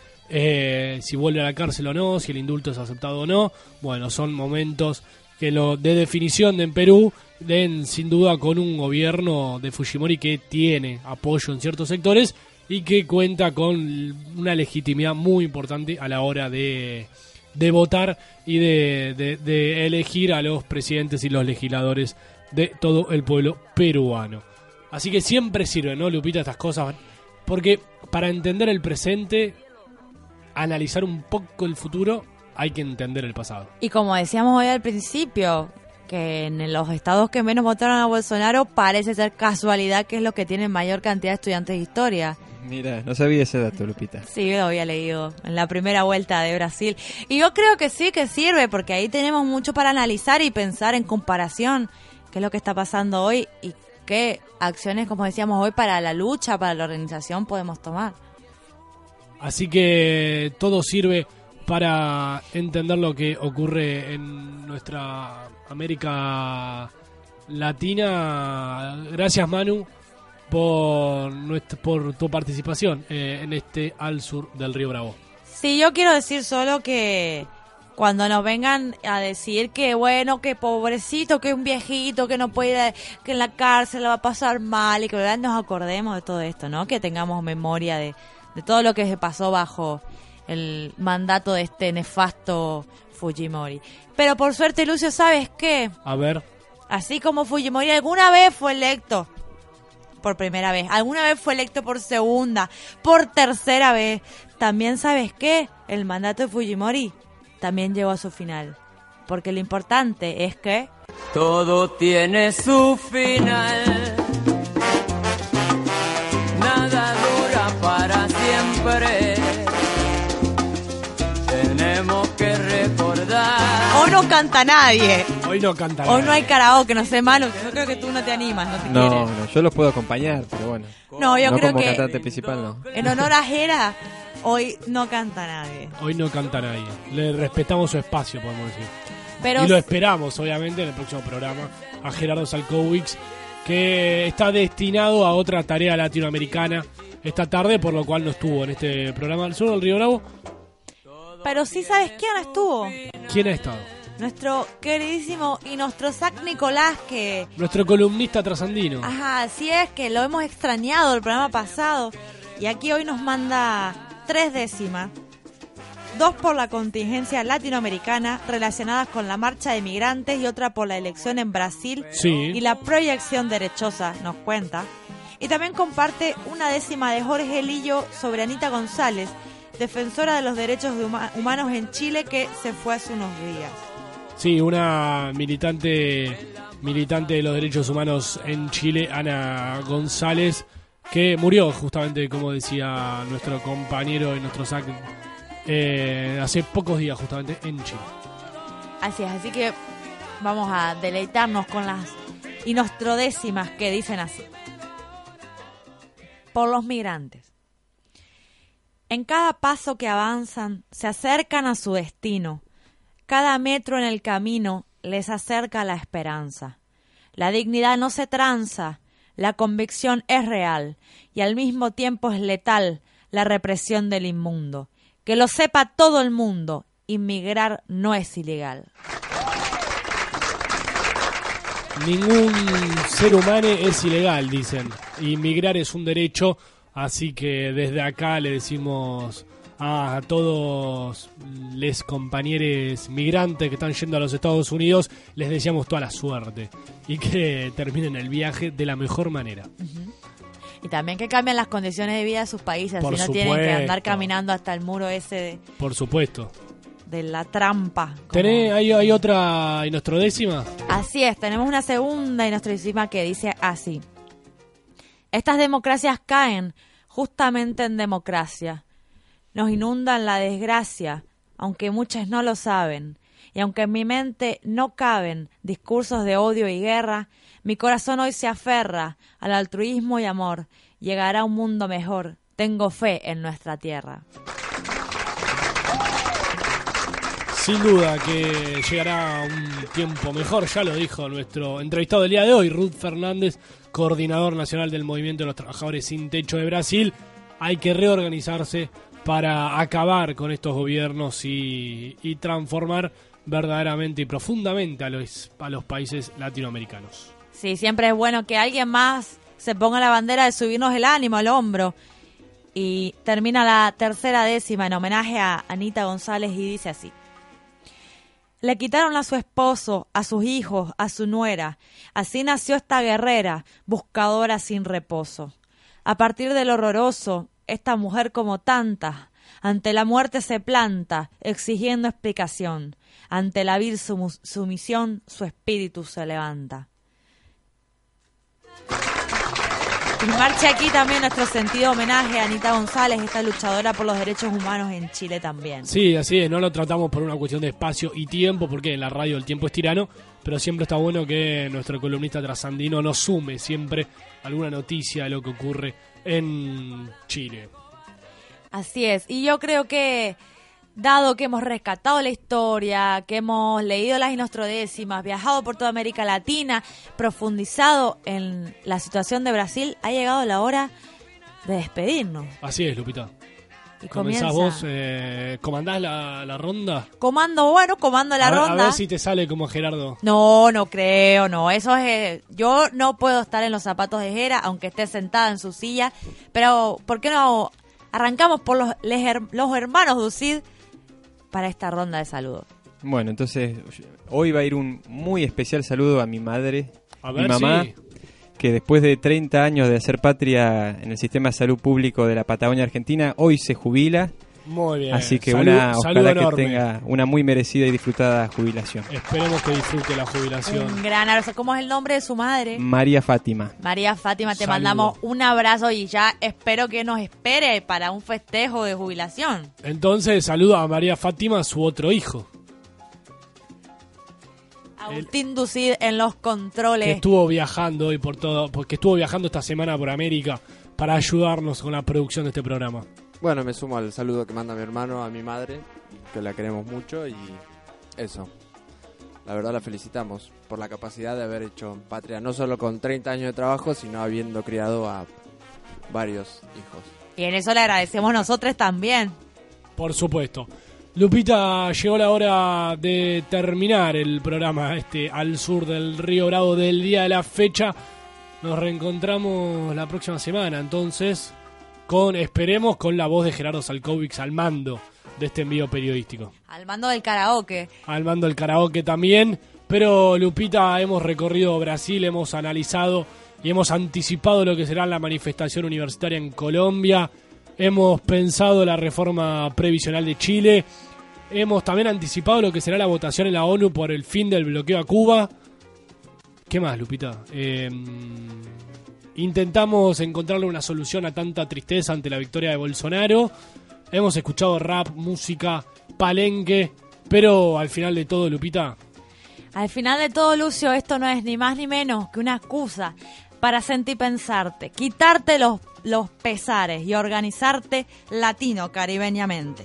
Si vuelve a la cárcel o no, si el indulto es aceptado o no. Bueno, son momentos que de definición en Perú, sin duda con un gobierno de Fujimori que tiene apoyo en ciertos sectores y que cuenta con una legitimidad muy importante a la hora de votar y de elegir a los presidentes y los legisladores de todo el pueblo peruano. Así que siempre sirve, ¿no, Lupita, estas cosas? Porque para entender el presente, analizar un poco el futuro, hay que entender el pasado. Y como decíamos hoy al principio, que en los estados que menos votaron a Bolsonaro parece ser casualidad que es lo que tiene mayor cantidad de estudiantes de historia. Mira, no sabía ese dato, Lupita. Sí, lo había leído en la primera vuelta de Brasil. Y yo creo que sí, que sirve, porque ahí tenemos mucho para analizar y pensar en comparación qué es lo que está pasando hoy y qué acciones, como decíamos hoy, para la lucha, para la organización podemos tomar. Así que todo sirve para entender lo que ocurre en nuestra América Latina. Gracias, Manu, por tu participación en este Al Sur del Río Bravo. Sí, yo quiero decir solo que cuando nos vengan a decir que bueno, que pobrecito, que un viejito, que no puede, que en la cárcel la va a pasar mal, y que nos acordemos de todo esto, ¿no? Que tengamos memoria de todo lo que se pasó bajo el mandato de este nefasto Fujimori. Pero por suerte, Lucio, ¿sabes qué? A ver. Así como Fujimori alguna vez fue electo por primera vez, alguna vez fue electo por segunda, por tercera vez, también, ¿sabes qué? El mandato de Fujimori también llegó a su final. Porque lo importante es que todo tiene su final. Nada dura para siempre. Tenemos que recordar. Hoy no canta nadie. Hoy no canta Hoy no hay karaoke, no sé, Manu. Yo creo que tú no te animas, no te No, quieres. no, yo los puedo acompañar, pero bueno. No, yo creo como que cantante principal no. en honor a Jera, hoy no canta nadie. Hoy no canta nadie. Le respetamos su espacio, podemos decir. Pero y lo esperamos, obviamente, en el próximo programa a Gerardo Salkowicz, que está destinado a otra tarea latinoamericana esta tarde, por lo cual no estuvo en este programa del Sur del Río Bravo. Pero sí, ¿sabes quién estuvo? ¿Quién ha estado? Nuestro queridísimo y nuestro Zach Nicolás, que... Nuestro columnista trasandino. Ajá, así es, que lo hemos extrañado el programa pasado. Y aquí hoy nos manda 3 décimas. 2 por la contingencia latinoamericana relacionadas con la marcha de migrantes y otra por la elección en Brasil Sí. y la proyección derechosa, nos cuenta. Y también comparte 1 décima de Jorge Lillo sobre Anita González, defensora de los derechos humanos en Chile, que se fue hace unos días. Sí, una militante de los derechos humanos en Chile, Ana González, que murió justamente, como decía nuestro compañero y nuestro Zach, hace pocos días justamente en Chile. Así es, así que vamos a deleitarnos con las inostrodécimas que dicen así. Por los migrantes. En cada paso que avanzan, se acercan a su destino. Cada metro en el camino les acerca la esperanza. La dignidad no se tranza, la convicción es real y al mismo tiempo es letal la represión del inmundo. Que lo sepa todo el mundo, inmigrar no es ilegal. Ningún ser humano es ilegal, dicen. Inmigrar es un derecho, así que desde acá le decimos a todos les compañeros migrantes que están yendo a los Estados Unidos, les deseamos toda la suerte y que terminen el viaje de la mejor manera. Y también que cambien las condiciones de vida de sus países, Por así no tienen que supuesto. andar caminando hasta el muro ese Por supuesto. de la trampa. ¿Hay otra inostrodécima? Así es, tenemos una segunda inostrodécima que dice así. Estas democracias caen justamente en democracia. Nos inundan la desgracia, aunque muchas no lo saben. Y aunque en mi mente no caben discursos de odio y guerra, mi corazón hoy se aferra al altruismo y amor. Llegará un mundo mejor. Tengo fe en nuestra tierra. Sin duda que llegará un tiempo mejor, ya lo dijo nuestro entrevistado del día de hoy, Ruth Fernández, coordinador nacional del Movimiento de los Trabajadores Sin Techo de Brasil. Hay que reorganizarse para acabar con estos gobiernos y transformar verdaderamente y profundamente a los países latinoamericanos. Sí, siempre es bueno que alguien más se ponga la bandera de subirnos el ánimo al hombro. Y termina la tercera décima en homenaje a Anita González y dice así. Le quitaron a su esposo, a sus hijos, a su nuera. Así nació esta guerrera, buscadora sin reposo. A partir del horroroso, esta mujer como tantas, ante la muerte se planta, exigiendo explicación. Ante la vil sumisión, su espíritu se levanta. Y marcha aquí también nuestro sentido homenaje a Anita González, esta luchadora por los derechos humanos en Chile también. Sí, así es, no lo tratamos por una cuestión de espacio y tiempo, porque en la radio el tiempo es tirano, pero siempre está bueno que nuestro columnista trasandino nos sume siempre alguna noticia de lo que ocurre en Chile. Así es, y yo creo que, dado que hemos rescatado la historia, que hemos leído las inostrodécimas, viajado por toda América Latina, profundizado en la situación de Brasil, ha llegado la hora de despedirnos. Así es, Lupita. Y ¿Comenzás comienza. vos? ¿Comandás la ronda? Comando la ronda. A ver si te sale como Gerardo. No creo, no. Eso es. Yo no puedo estar en los zapatos de Jera, aunque esté sentada en su silla. Pero, ¿por qué no arrancamos por los hermanos Ducid para esta ronda de saludos. Bueno, entonces hoy va a ir un muy especial saludo a mi madre, A mi ver, mamá, sí. que después de 30 años de hacer patria en el sistema de salud público de la Patagonia Argentina, hoy se jubila. Muy bien. Así que saludo ojalá que enorme. tenga una muy merecida y disfrutada jubilación. Esperemos que disfrute la jubilación. Un gran abrazo. ¿Cómo es el nombre de su madre? María Fátima. María Fátima, te Saludo. mandamos un abrazo y ya espero que nos espere para un festejo de jubilación. Entonces, saludo a María Fátima, su otro hijo, Agustín Ducid en los controles. que estuvo viajando hoy por todo, porque estuvo viajando esta semana por América para ayudarnos con la producción de este programa. Bueno, me sumo al saludo que manda mi hermano a mi madre, que la queremos mucho y eso. La verdad la felicitamos por la capacidad de haber hecho patria, no solo con 30 años de trabajo, sino habiendo criado a varios hijos. Y en eso le agradecemos nosotros también. Por supuesto. Lupita, llegó la hora de terminar el programa al sur del Río Bravo del día de la fecha. Nos reencontramos la próxima semana, entonces, esperemos con la voz de Gerardo Salkovics al mando de este envío periodístico. Al mando del karaoke. Al mando del karaoke también. Pero, Lupita, hemos recorrido Brasil, hemos analizado y hemos anticipado lo que será la manifestación universitaria en Colombia. Hemos pensado la reforma previsional de Chile. Hemos también anticipado lo que será la votación en la ONU por el fin del bloqueo a Cuba. ¿Qué más, Lupita? Intentamos encontrarle una solución a tanta tristeza ante la victoria de Bolsonaro. Hemos escuchado rap, música, palenque. Pero al final de todo, Lupita, Al final de todo, Lucio, esto no es ni más ni menos que una excusa para sentir pensarte, quitarte los pesares y organizarte latino-caribeñamente.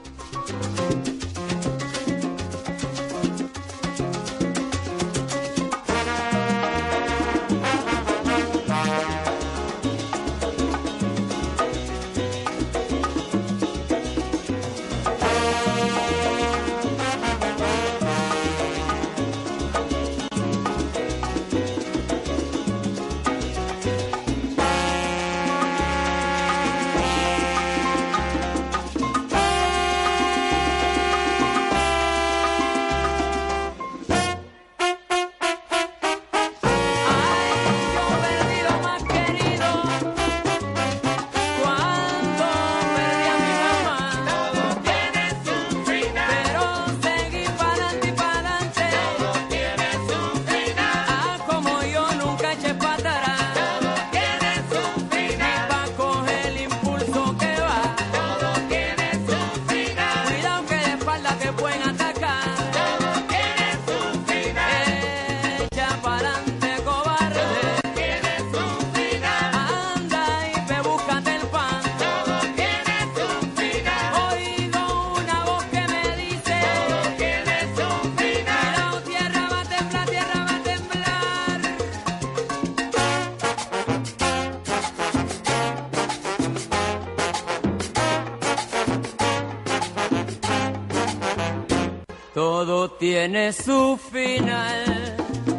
Todo tiene su final,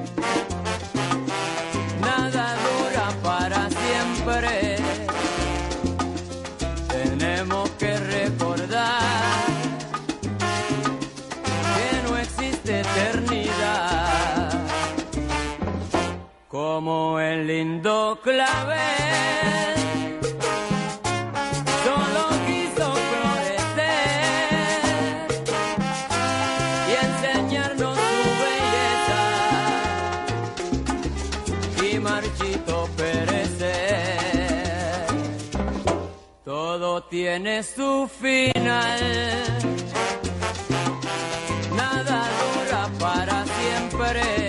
nada dura para siempre. Tenemos que recordar que no existe eternidad, como el lindo clavel. Tiene su final, nada dura para siempre.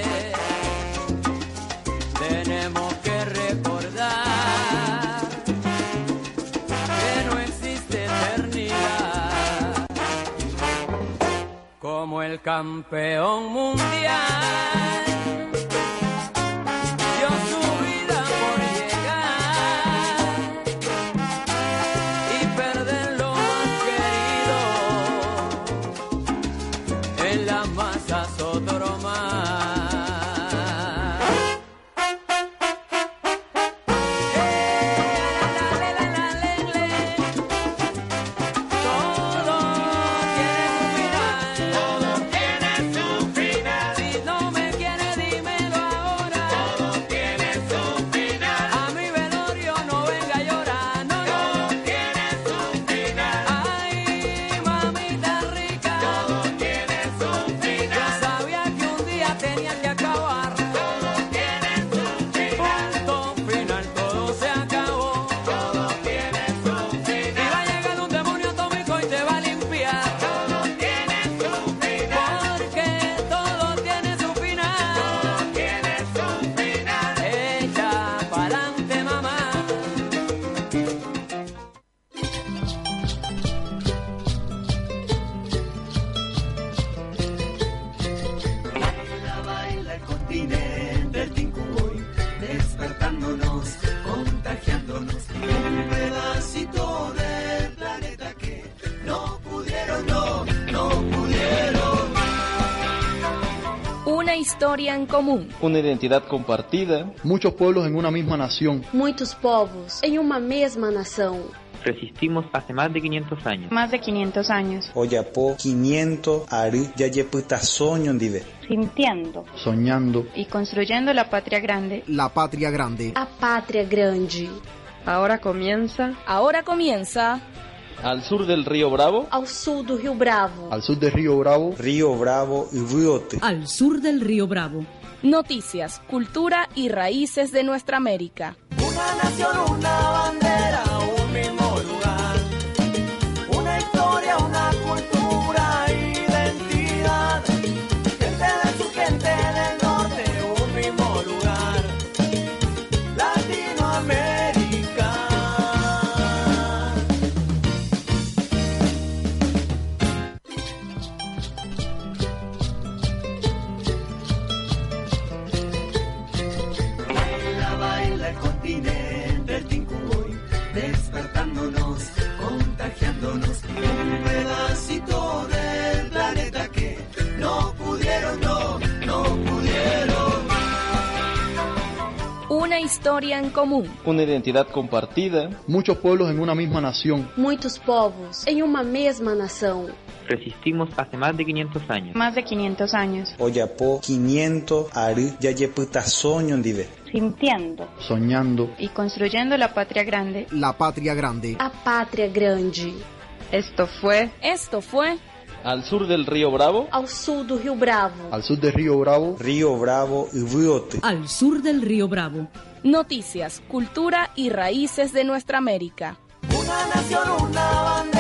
Tenemos que recordar que no existe eternidad, como el campeón mundial. historia en común. Una identidad compartida. Muchos pueblos en una misma nación. Muitos povos em uma mesma nação. Resistimos hace más de 500 años. Más de 500 años. Oyapo 500 ari yayeputa soño dive. Sintiendo. Soñando. Y construyendo la patria grande. La patria grande. A pátria grande. Ahora comienza. Al sur del río Bravo. Ao sul do Rio Bravo. Al sur del Río Bravo. Río Bravo y Riote. Al sur del Río Bravo. Noticias, cultura y raíces de nuestra América. Una nación, una bandera, un mismo lugar. Una historia, una cultura, identidad. Gente del sur, gente del norte, un mismo lugar. Latinoamérica. Baila, baila el continente, el Tincuy, despertándonos, contagiándonos. Un pedacito del planeta que no pudieron. Una historia en común. Una identidad compartida. Muchos pueblos en una misma nación. Muitos povos em uma mesma nação. Resistimos hace más de 500 años. Más de 500 años. Oyapo 500 ari yayeputa soño dive. Sintiendo. Soñando. Y construyendo la patria grande. La patria grande. A pátria grande. Esto fue. Al sur del río Bravo. Ao sul do Rio Bravo. Al sur del Río Bravo. Río Bravo y Riote. Al sur del Río Bravo. Noticias, cultura y raíces de nuestra América. Una nación, una bandera.